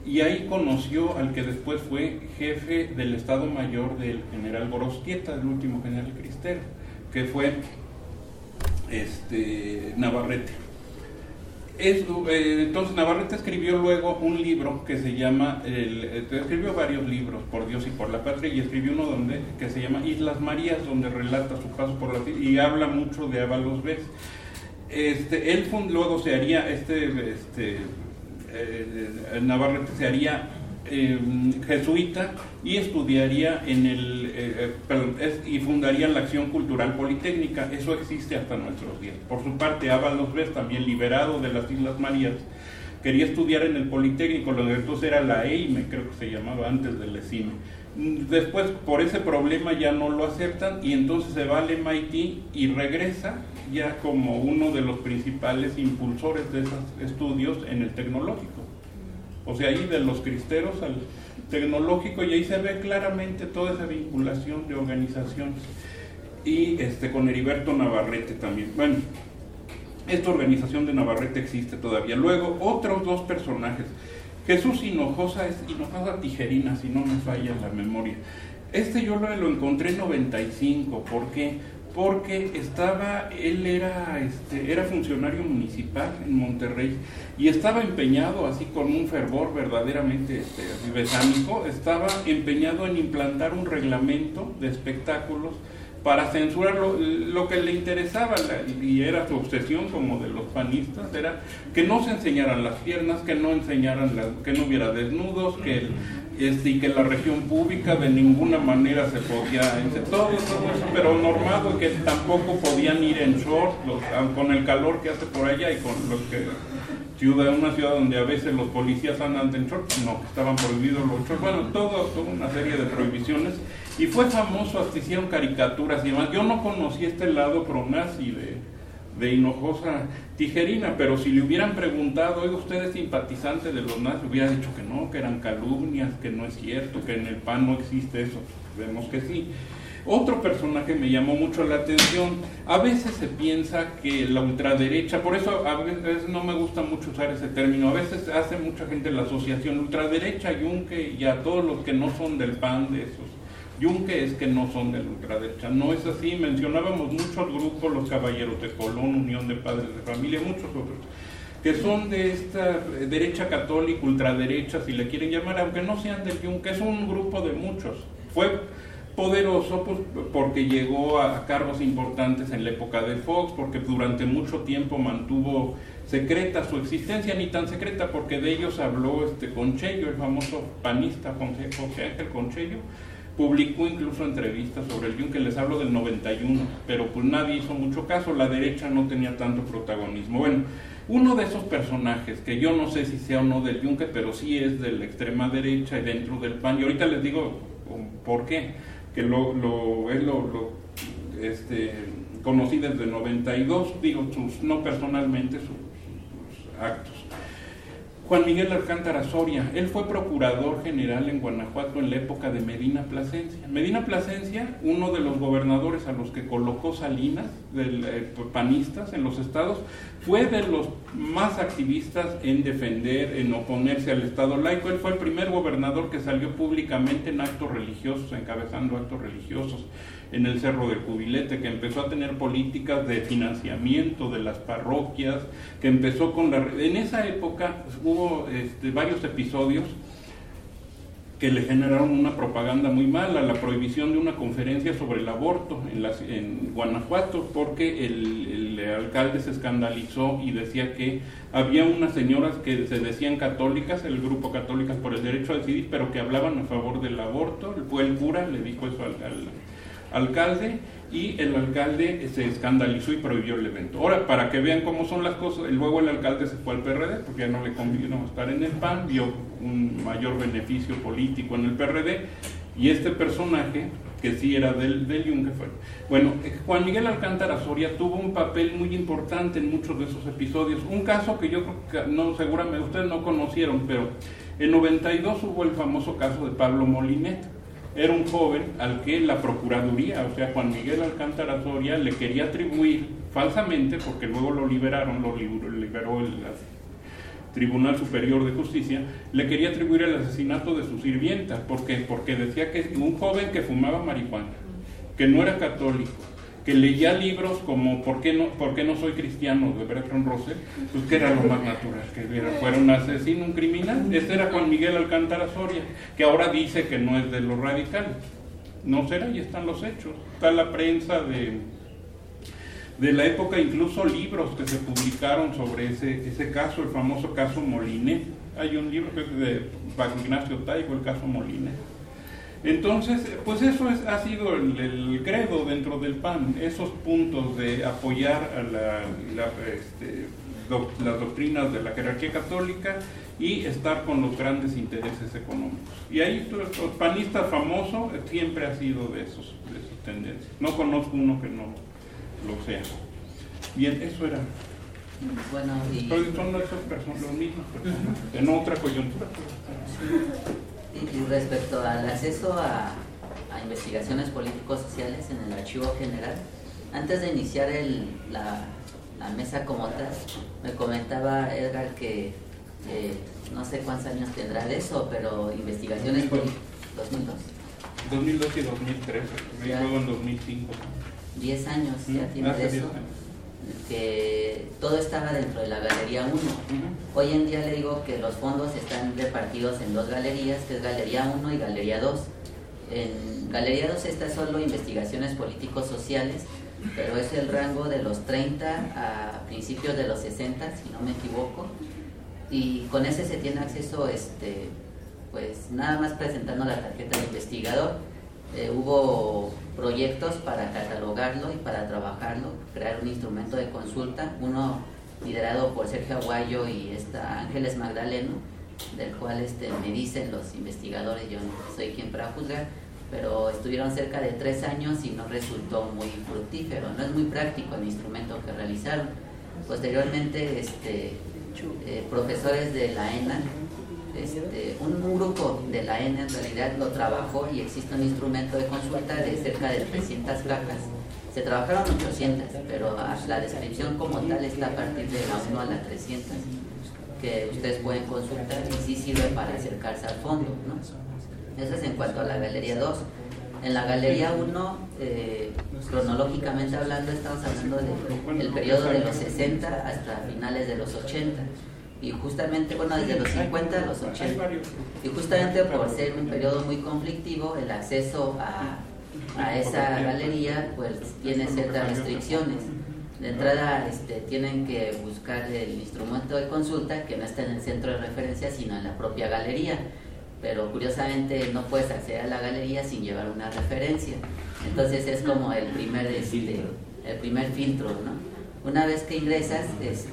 y ahí conoció al que después fue jefe del Estado Mayor del general Gorostieta, el último general cristero, que fue Navarrete. Entonces Navarrete escribió luego un libro que se llama, escribió varios libros, Por Dios y por la Patria, y escribió uno que se llama Islas Marías, donde relata su paso por la y habla mucho de Ábalos Bes. Él luego se haría, Navarrete se haría jesuita y estudiaría y fundaría la Acción Cultural Politécnica. Eso existe hasta nuestros días. Por su parte, Ábalos Bes, también liberado de las Islas Marías, quería estudiar en el Politécnico, lo que entonces era la EIME, creo que se llamaba antes del ESIME. Después, por ese problema ya no lo aceptan y entonces se va al MIT y regresa ya como uno de los principales impulsores de esos estudios en el tecnológico. O sea, ahí de los cristeros al tecnológico, y ahí se ve claramente toda esa vinculación de organizaciones. Y con Heriberto Navarrete también. Bueno, esta organización de Navarrete existe todavía. Luego, otros dos personajes. Jesús Hinojosa Tijerina, si no me falla la memoria. Yo lo encontré en 95. ¿Por qué? Porque él era funcionario municipal en Monterrey y estaba empeñado, así con un fervor verdaderamente besánico, estaba empeñado en implantar un reglamento de espectáculos para censurar lo que le interesaba, y era su obsesión como de los panistas, era que no se enseñaran las piernas, que no hubiera desnudos, y que la región pública de ninguna manera se podía, todo eso, pero normado, que tampoco podían ir en short, con el calor que hace por allá y con los que una ciudad donde a veces los policías andan en short, no, que estaban prohibidos los shorts, bueno, toda una serie de prohibiciones, y fue famoso, hasta hicieron caricaturas y demás. Yo no conocí este lado pronazi de Hinojosa Tijerina, pero si le hubieran preguntado, oiga, ¿usted es simpatizante de los nazis?, hubiera dicho que no, que eran calumnias, que no es cierto, que en el PAN no existe eso. Vemos que sí. Otro personaje me llamó mucho la atención. A veces se piensa que la ultraderecha, por eso a veces no me gusta mucho usar ese término, a veces hace mucha gente la asociación ultraderecha, Yunque, y a todos los que no son del PAN, de esos Yunque es que no son de la ultraderecha. No es así. Mencionábamos muchos grupos, los Caballeros de Colón, Unión de Padres de Familia, muchos otros, que son de esta derecha católica, ultraderecha, si le quieren llamar, aunque no sean del Yunque, es un grupo de muchos. Fue poderoso porque llegó a cargos importantes en la época de Fox, porque durante mucho tiempo mantuvo secreta su existencia, ni tan secreta, porque de ellos habló Conchello, el famoso panista José Ángel Conchello, publicó incluso entrevistas sobre el Yunque. Les hablo del 91, pero pues nadie hizo mucho caso, la derecha no tenía tanto protagonismo. Bueno, uno de esos personajes, que yo no sé si sea o no del Yunque, pero sí es de la extrema derecha y dentro del PAN, y ahorita les digo por qué, que conocí desde el 92, digo, no personalmente, sus actos. Juan Miguel Alcántara Soria, él fue procurador general en Guanajuato en la época de Medina Plasencia. Medina Plasencia, uno de los gobernadores a los que colocó Salinas, panistas en los estados, fue de los más activistas en defender, en oponerse al Estado laico. Él fue el primer gobernador que salió públicamente en actos religiosos, encabezando actos religiosos en el Cerro del Cubilete, que empezó a tener políticas de financiamiento de las parroquias, que empezó con en esa época hubo varios episodios que le generaron una propaganda muy mala, la prohibición de una conferencia sobre el aborto en Guanajuato, porque el alcalde se escandalizó y decía que había unas señoras que se decían católicas, el grupo Católicas por el Derecho a Decidir, pero que hablaban a favor del aborto. Fue el cura, le dijo eso al alcalde, y el alcalde se escandalizó y prohibió el evento. Ahora, para que vean cómo son las cosas, luego el alcalde se fue al PRD, porque ya no le convino estar en el PAN, vio un mayor beneficio político en el PRD, y este personaje, que sí era del Yunque, fue. Bueno, Juan Miguel Alcántara Soria tuvo un papel muy importante en muchos de esos episodios. Un caso que yo creo que seguramente ustedes no conocieron, pero en 92 hubo el famoso caso de Pablo Molinet. Era un joven al que la Procuraduría, o sea, Juan Miguel Alcántara Soria, le quería atribuir falsamente, porque luego lo liberaron, lo liberó Tribunal Superior de Justicia, le quería atribuir el asesinato de su sirvienta. ¿Por qué? Porque decía que un joven que fumaba marihuana, que no era católico, que leía libros como ¿Por qué no soy cristiano?, de Bertrand Russell, pues que era lo más natural que hubiera, fuera un asesino, un criminal. Este era Juan Miguel Alcántara Soria, que ahora dice que no es de los radicales. No será, y están los hechos. Está la prensa de la época, incluso libros que se publicaron sobre ese caso, el famoso caso Moliné. Hay un libro que es de Paco Ignacio Taibo, el caso Moliné. Entonces, pues eso ha sido el credo dentro del PAN, esos puntos de apoyar a las doctrinas de la jerarquía católica y estar con los grandes intereses económicos. Y ahí los panistas famosos siempre ha sido de esas tendencias. No conozco uno que no lo sea. Bien, eso era. Bueno, y son nuestras personas, los mismos personas, en otra coyuntura. Y respecto al acceso a investigaciones políticos sociales en el Archivo General, antes de iniciar la mesa como tal, me comentaba Edgar que no sé cuántos años tendrá de eso, pero investigaciones políticas, 2002. 2002 y 2013, luego en 2005. 10 años ya tiene de eso, que todo estaba dentro de la Galería 1. Hoy en día le digo que los fondos están repartidos en dos galerías, que es Galería 1 y Galería 2. En Galería 2 está solo investigaciones políticos sociales, pero es el rango de los 30 a principios de los 60, si no me equivoco, y con ese se tiene acceso, pues nada más presentando la tarjeta de investigador. Hubo proyectos para catalogarlo y para trabajarlo, crear un instrumento de consulta, uno liderado por Sergio Aguayo y Ángeles Magdaleno, del cual me dicen los investigadores, yo no soy quien para juzgar, pero estuvieron cerca de 3 años y no resultó muy fructífero, no es muy práctico el instrumento que realizaron. Posteriormente, profesores de la ENA, un grupo de la ENA en realidad lo trabajó y existe un instrumento de consulta de cerca de 300 cajas. Se trabajaron 800, pero la descripción como tal está a partir de la 1 a la 300, que ustedes pueden consultar y sí sirve para acercarse al fondo, ¿no? Eso es en cuanto a la Galería 2. En la Galería 1, cronológicamente hablando, estamos hablando del periodo de los 60 hasta finales de los 80. Y justamente, bueno, desde los 50 a los 80. Y justamente por ser un periodo muy conflictivo, el acceso a esa galería pues tiene ciertas restricciones. De entrada tienen que buscar el instrumento de consulta que no está en el centro de referencia, sino en la propia galería. Pero curiosamente no puedes acceder a la galería sin llevar una referencia. Entonces es como el primer filtro, ¿no? Una vez que ingresas,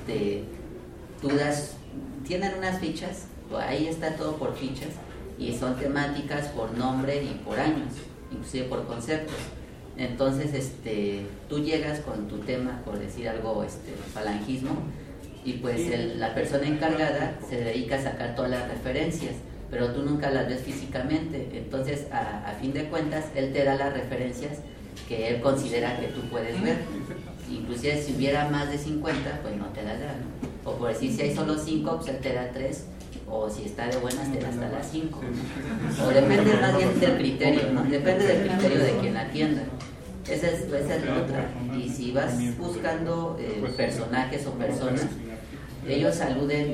tienen unas fichas, ahí está todo por fichas, y son temáticas por nombre y por años, inclusive por conceptos. Entonces tú llegas con tu tema, por decir algo, falangismo, y pues la persona encargada se dedica a sacar todas las referencias, pero tú nunca las ves físicamente. Entonces a fin de cuentas él te da las referencias que él considera que tú puedes ver. Inclusive si hubiera más de 50, pues no te da nada, ¿no? O por decir, si hay solo 5, pues él te da 3, o si está de buenas te da hasta las 5, ¿no? O depende más bien del criterio, ¿no? Depende del criterio de quien atienda. Esa es la otra. Y si vas buscando personajes o personas, ellos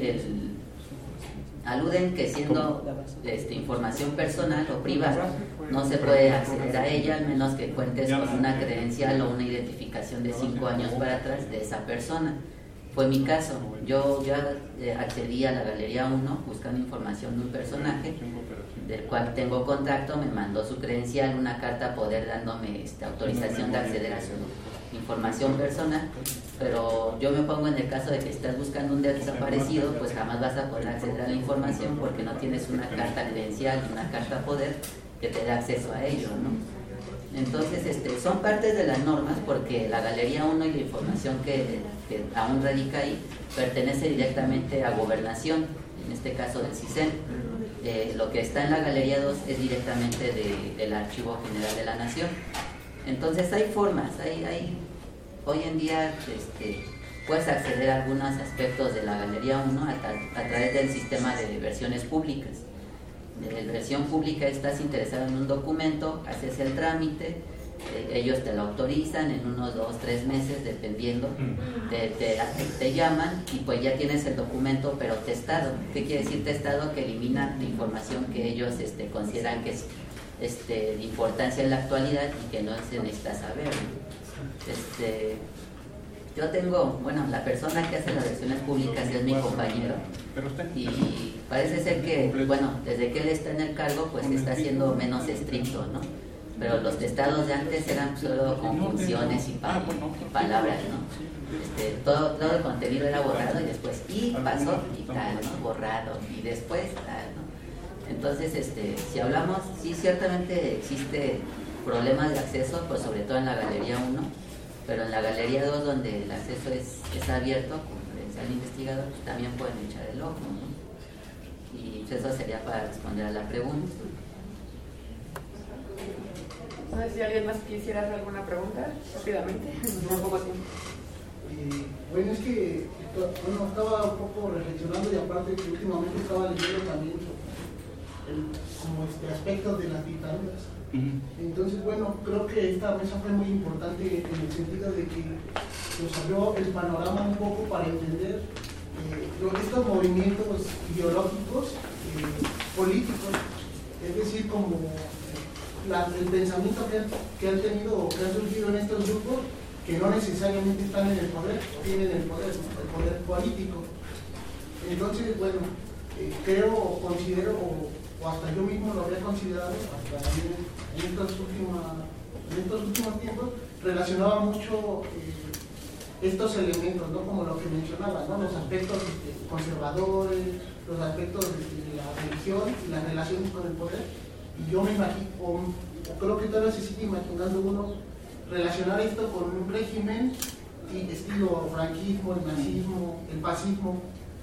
aluden que siendo información personal o privada, no se puede acceder a ella, al menos que cuentes con una credencial o una identificación de 5 años para atrás de esa persona. Fue mi caso. Yo ya accedí a la Galería 1 buscando información de un personaje del cual tengo contacto, me mandó su credencial, una carta poder dándome autorización de acceder a su información personal, pero yo me pongo en el caso de que estás buscando un desaparecido, pues jamás vas a poder acceder a la información porque no tienes una carta credencial, una carta poder que te dé acceso a ello, ¿no? Entonces, son partes de las normas porque la Galería 1 y la información que aún radica ahí pertenece directamente a Gobernación, en este caso del CISEN. Lo que está en la Galería 2 es directamente del Archivo General de la Nación. Entonces hay formas, hoy en día puedes acceder a algunos aspectos de la Galería 1 a través del sistema de versiones públicas. De la versión pública estás interesado en un documento, haces el trámite, ellos te lo autorizan en unos 2-3 meses, dependiendo, te llaman y pues ya tienes el documento, pero testado. ¿Qué quiere decir testado? Que elimina la información que ellos consideran que es de importancia en la actualidad y que no se necesita saber, ¿no? Yo tengo, la persona que hace las versiones públicas es mi compañero, y parece ser que, desde que él está en el cargo, pues está siendo menos estricto, ¿no? Pero los testados de antes eran solo confusiones y palabras, ¿no? Todo el contenido era borrado y después, y pasó y tal, ¿no? Borrado, y después tal, ¿no? Entonces, si hablamos, sí, ciertamente existe problemas de acceso, pues sobre todo en la Galería 1, pero en la Galería 2, donde el acceso es abierto, como decía el investigador, pues también pueden echar el ojo, ¿no? Y eso sería para responder a la pregunta. No sé si alguien más quisiera hacer alguna pregunta, rápidamente, un poco tiempo. Bueno, es que estaba un poco reflexionando, y aparte que últimamente estaba leyendo también como aspectos de las dictaduras. Entonces, creo que esta mesa fue muy importante en el sentido de que nos abrió el panorama un poco para entender estos movimientos ideológicos, políticos, es decir, como el pensamiento que han tenido o que han surgido en estos grupos, que no necesariamente están en el poder, tienen el poder político. Entonces, considero, o hasta yo mismo lo había considerado, hasta en estos últimos tiempos, relacionaba mucho estos elementos, ¿no? Como lo que mencionaba, ¿no? Los aspectos conservadores, los aspectos de la religión y las relaciones con el poder. Y yo me imagino, o creo que todavía se sigue imaginando uno relacionar esto con un régimen estilo franquismo, el nazismo, el fascismo,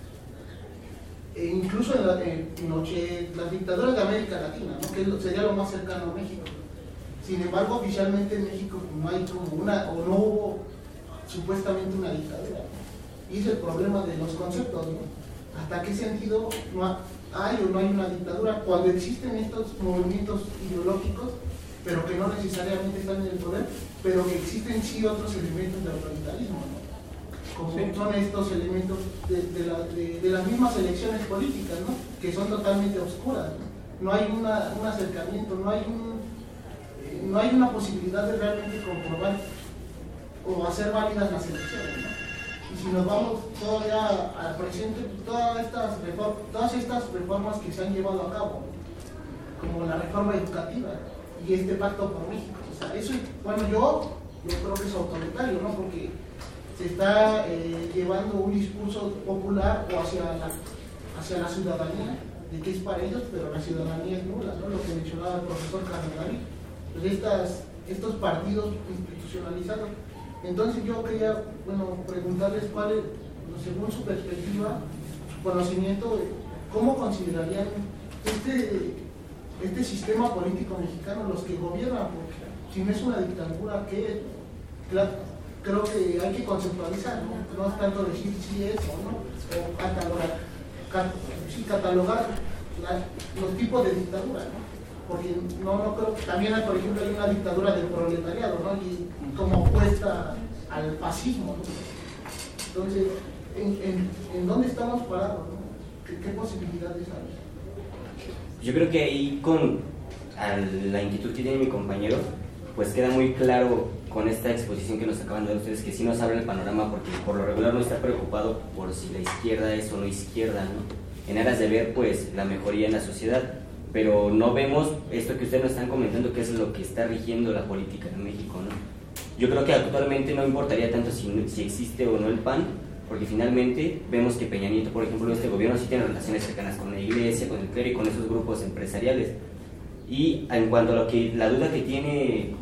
e incluso en las dictaduras de América Latina, ¿no? Que sería lo más cercano a México. Sin embargo, oficialmente en México no hay como no hubo supuestamente una dictadura, ¿no? Y es el problema de los conceptos, ¿no? ¿Hasta qué sentido hay o no hay una dictadura cuando existen estos movimientos ideológicos, pero que no necesariamente están en el poder, pero que existen sí otros elementos de autoritarismo, ¿no? Como son estos elementos de las mismas elecciones políticas, ¿no? Que son totalmente oscuras, ¿no? No hay un acercamiento, no hay una posibilidad de realmente comprobar o hacer válidas las elecciones, ¿no? Y si nos vamos todavía al presente, todas estas reformas que se han llevado a cabo, ¿no? Como la reforma educativa y este pacto por México, o sea, eso, yo creo que es autoritario, ¿no? Porque se está llevando un discurso popular o hacia la ciudadanía, de que es para ellos, pero la ciudadanía es nula, ¿no? Lo que mencionaba el profesor Cardenal, pues estos partidos institucionalizados. Entonces yo quería, preguntarles cuál es, según su perspectiva, su conocimiento, cómo considerarían este sistema político mexicano, los que gobiernan, porque si no es una dictadura, ¿qué es? Claro, creo que hay que conceptualizar, no es tanto decir si es o no, o catalogar los tipos de dictadura, ¿no? Porque no creo que también hay, por ejemplo, hay una dictadura del proletariado, ¿no? Y como opuesta al fascismo, ¿no? Entonces, ¿en dónde estamos parados, ¿no? ¿Qué posibilidades hay? Yo creo que ahí con la inquietud que tiene mi compañero, pues queda muy claro con esta exposición que nos acaban de dar ustedes, que sí nos abre el panorama, porque por lo regular no está preocupado por si la izquierda es o no izquierda, ¿no? En aras de ver pues la mejoría en la sociedad, pero no vemos esto que ustedes nos están comentando, que es lo que está rigiendo la política en México, ¿no? Yo creo que actualmente no importaría tanto si existe o no el PAN, porque finalmente vemos que Peña Nieto, por ejemplo, este gobierno sí tiene relaciones cercanas con la iglesia, con el clero y con esos grupos empresariales. Y en cuanto a la duda que tiene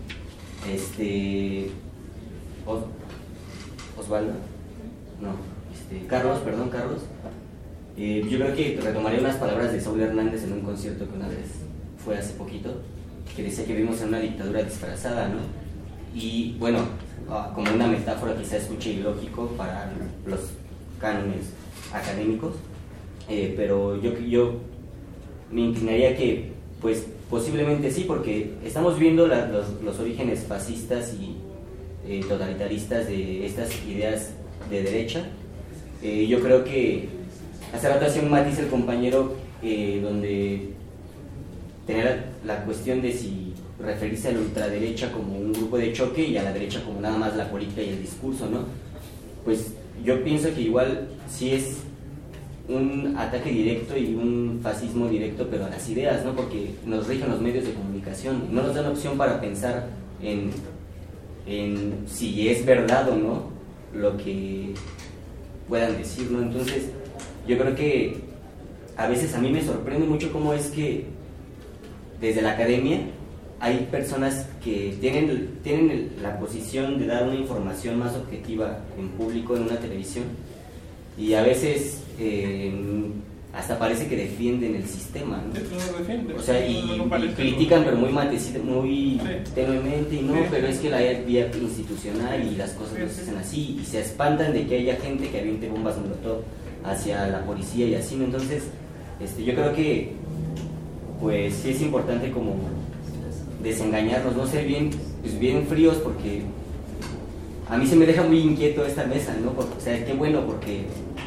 Carlos, yo creo que retomaría unas palabras de Saúl Hernández en un concierto que una vez fue hace poquito, que decía que vivimos en una dictadura disfrazada, ¿no? y bueno, como una metáfora quizá escuche ilógico para los cánones académicos, pero yo me inclinaría que pues posiblemente sí, porque estamos viendo los orígenes fascistas y totalitaristas de estas ideas de derecha. Yo creo que hace rato hacía un matiz el compañero donde tenía la cuestión de si referirse a la ultraderecha como un grupo de choque y a la derecha como nada más la política y el discurso, ¿no? Pues yo pienso que igual sí es un ataque directo y un fascismo directo, pero a las ideas, ¿no? Porque nos rigen los medios de comunicación, no nos dan opción para pensar en si es verdad o no lo que puedan decir, ¿no? Entonces yo creo que a veces a mí me sorprende mucho cómo es que desde la academia hay personas que tienen la posición de dar una información más objetiva en público, en una televisión, y a veces hasta parece que defienden el sistema, ¿no? O sea, y critican, pero muy tenuemente, y no, pero es que la vía institucional y las cosas no se hacen así, y se espantan de que haya gente que aviente bombas molotov hacia la policía y así, ¿no? Entonces, yo creo que pues sí es importante como desengañarnos, no ser bien fríos, porque a mí se me deja muy inquieto esta mesa, ¿no? O sea, qué bueno, porque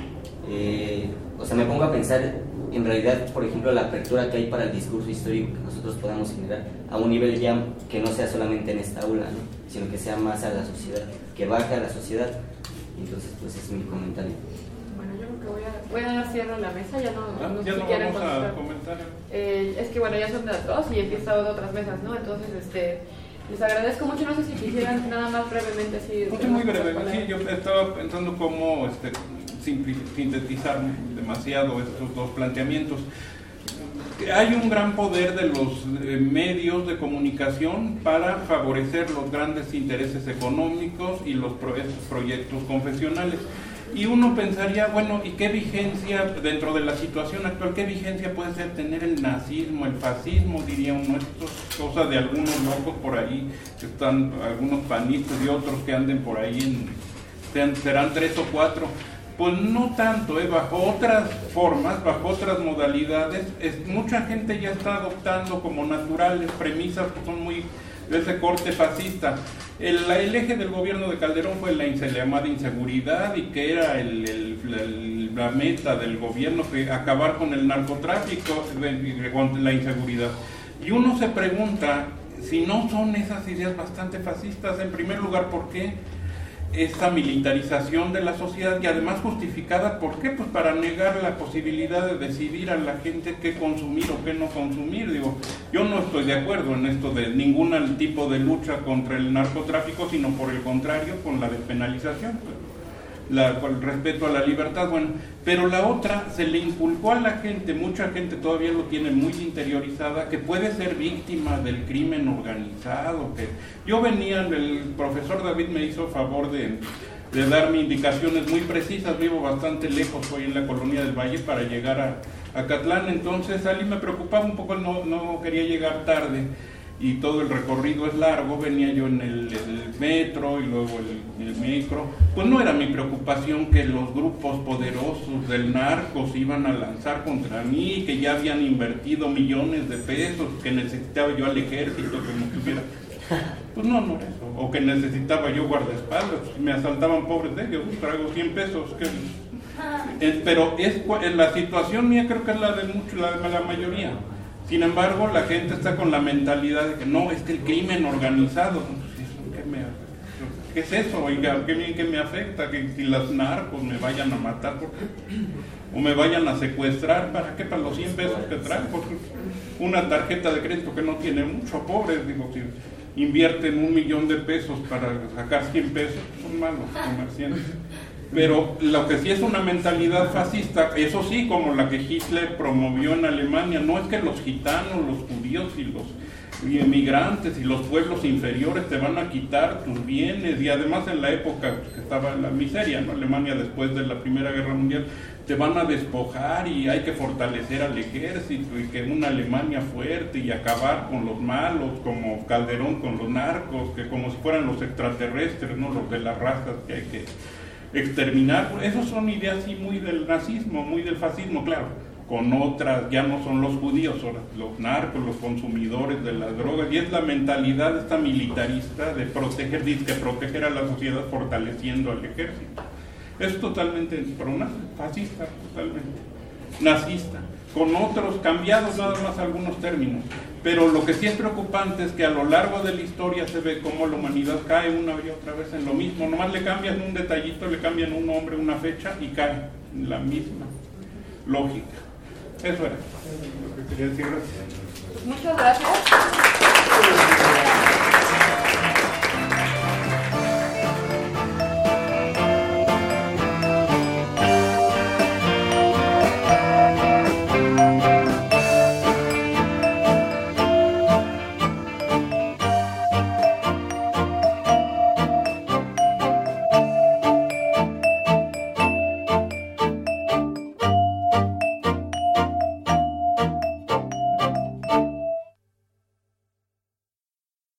o sea, me pongo a pensar en realidad, por ejemplo, la apertura que hay para el discurso histórico que nosotros podamos generar a un nivel ya que no sea solamente en esta aula, ¿no? Sino que sea más a la sociedad, que baje a la sociedad. Entonces, pues es mi comentario. Bueno, yo creo que voy a dar cierre a la mesa, ya no ya si no quieren vamos a comentar. Es que bueno, ya son de las 2 y empieza otras mesas, ¿no? Entonces, les agradezco mucho, no sé si quisieran nada más brevemente así. Muy breve, sí, yo estaba pensando cómo sintetizar demasiado estos dos planteamientos. Hay un gran poder de los medios de comunicación para favorecer los grandes intereses económicos y los proyectos confesionales. Y uno pensaría, bueno, ¿y qué vigencia dentro de la situación actual, qué vigencia puede tener el nazismo, el fascismo, diría uno? Esto es cosa de algunos locos por ahí, que están algunos panistas y otros que anden por ahí, serán 3 o 4. Pues no tanto, bajo otras formas, bajo otras modalidades, mucha gente ya está adoptando como naturales premisas que son muy de ese corte fascista. El eje del gobierno de Calderón fue la llamada inseguridad, y que era la meta del gobierno, que acabar con el narcotráfico, con la inseguridad. Y uno se pregunta si no son esas ideas bastante fascistas. En primer lugar, ¿por qué esta militarización de la sociedad, y además justificada? ¿Por qué? Pues para negar la posibilidad de decidir a la gente qué consumir o qué no consumir. Digo, yo no estoy de acuerdo en esto de ningún tipo de lucha contra el narcotráfico, sino por el contrario, con la despenalización, con el respeto a la libertad. Bueno, pero la otra, se le inculcó a la gente, mucha gente todavía lo tiene muy interiorizada, que puede ser víctima del crimen organizado. Que yo venía, el profesor David me hizo favor de darme indicaciones muy precisas. Vivo bastante lejos, hoy en la Colonia del Valle, para llegar a Acatlán. Entonces salí, me preocupaba un poco, no quería llegar tarde, y todo el recorrido es largo. Venía yo en el metro y luego el micro. Pues no era mi preocupación que los grupos poderosos del narco se iban a lanzar contra mí, que ya habían invertido millones de pesos, que necesitaba yo al ejército que me tuviera. Pues no era eso. O que necesitaba yo guardaespaldas, me asaltaban, pobres de ellos, traigo 100 pesos. Pero en la situación mía creo que es la de la mayoría. Sin embargo, la gente está con la mentalidad de que no, es que el crimen organizado, ¿qué es eso? Oiga, ¿qué me afecta? Que si los narcos me vayan a matar o me vayan a secuestrar, ¿para qué? Para los 100 pesos que traigo, una tarjeta de crédito que no tiene mucho, pobres. Digo, si invierten 1 millón de pesos para sacar 100 pesos, son malos comerciantes. Pero lo que sí es una mentalidad fascista, eso sí, como la que Hitler promovió en Alemania. No es que los gitanos, los judíos y los inmigrantes y los pueblos inferiores te van a quitar tus bienes, y además en la época que estaba la miseria, ¿no? Alemania después de la Primera Guerra Mundial, te van a despojar y hay que fortalecer al ejército y que una Alemania fuerte y acabar con los malos, como Calderón con los narcos, que como si fueran los extraterrestres, ¿no? Los de las razas que hay que exterminar. Esas son ideas así muy del nazismo, muy del fascismo, claro. Con otras, ya no son los judíos, son los narcos, los consumidores de las drogas, y es la mentalidad esta militarista de proteger a la sociedad fortaleciendo al ejército. Es totalmente fascista, totalmente nazista, con otros cambiados nada más algunos términos. Pero lo que sí es preocupante es que a lo largo de la historia se ve cómo la humanidad cae una y otra vez en lo mismo. Nomás le cambian un detallito, le cambian un nombre, una fecha y cae en la misma lógica. Eso era lo que quería decir. Gracias. Muchas gracias.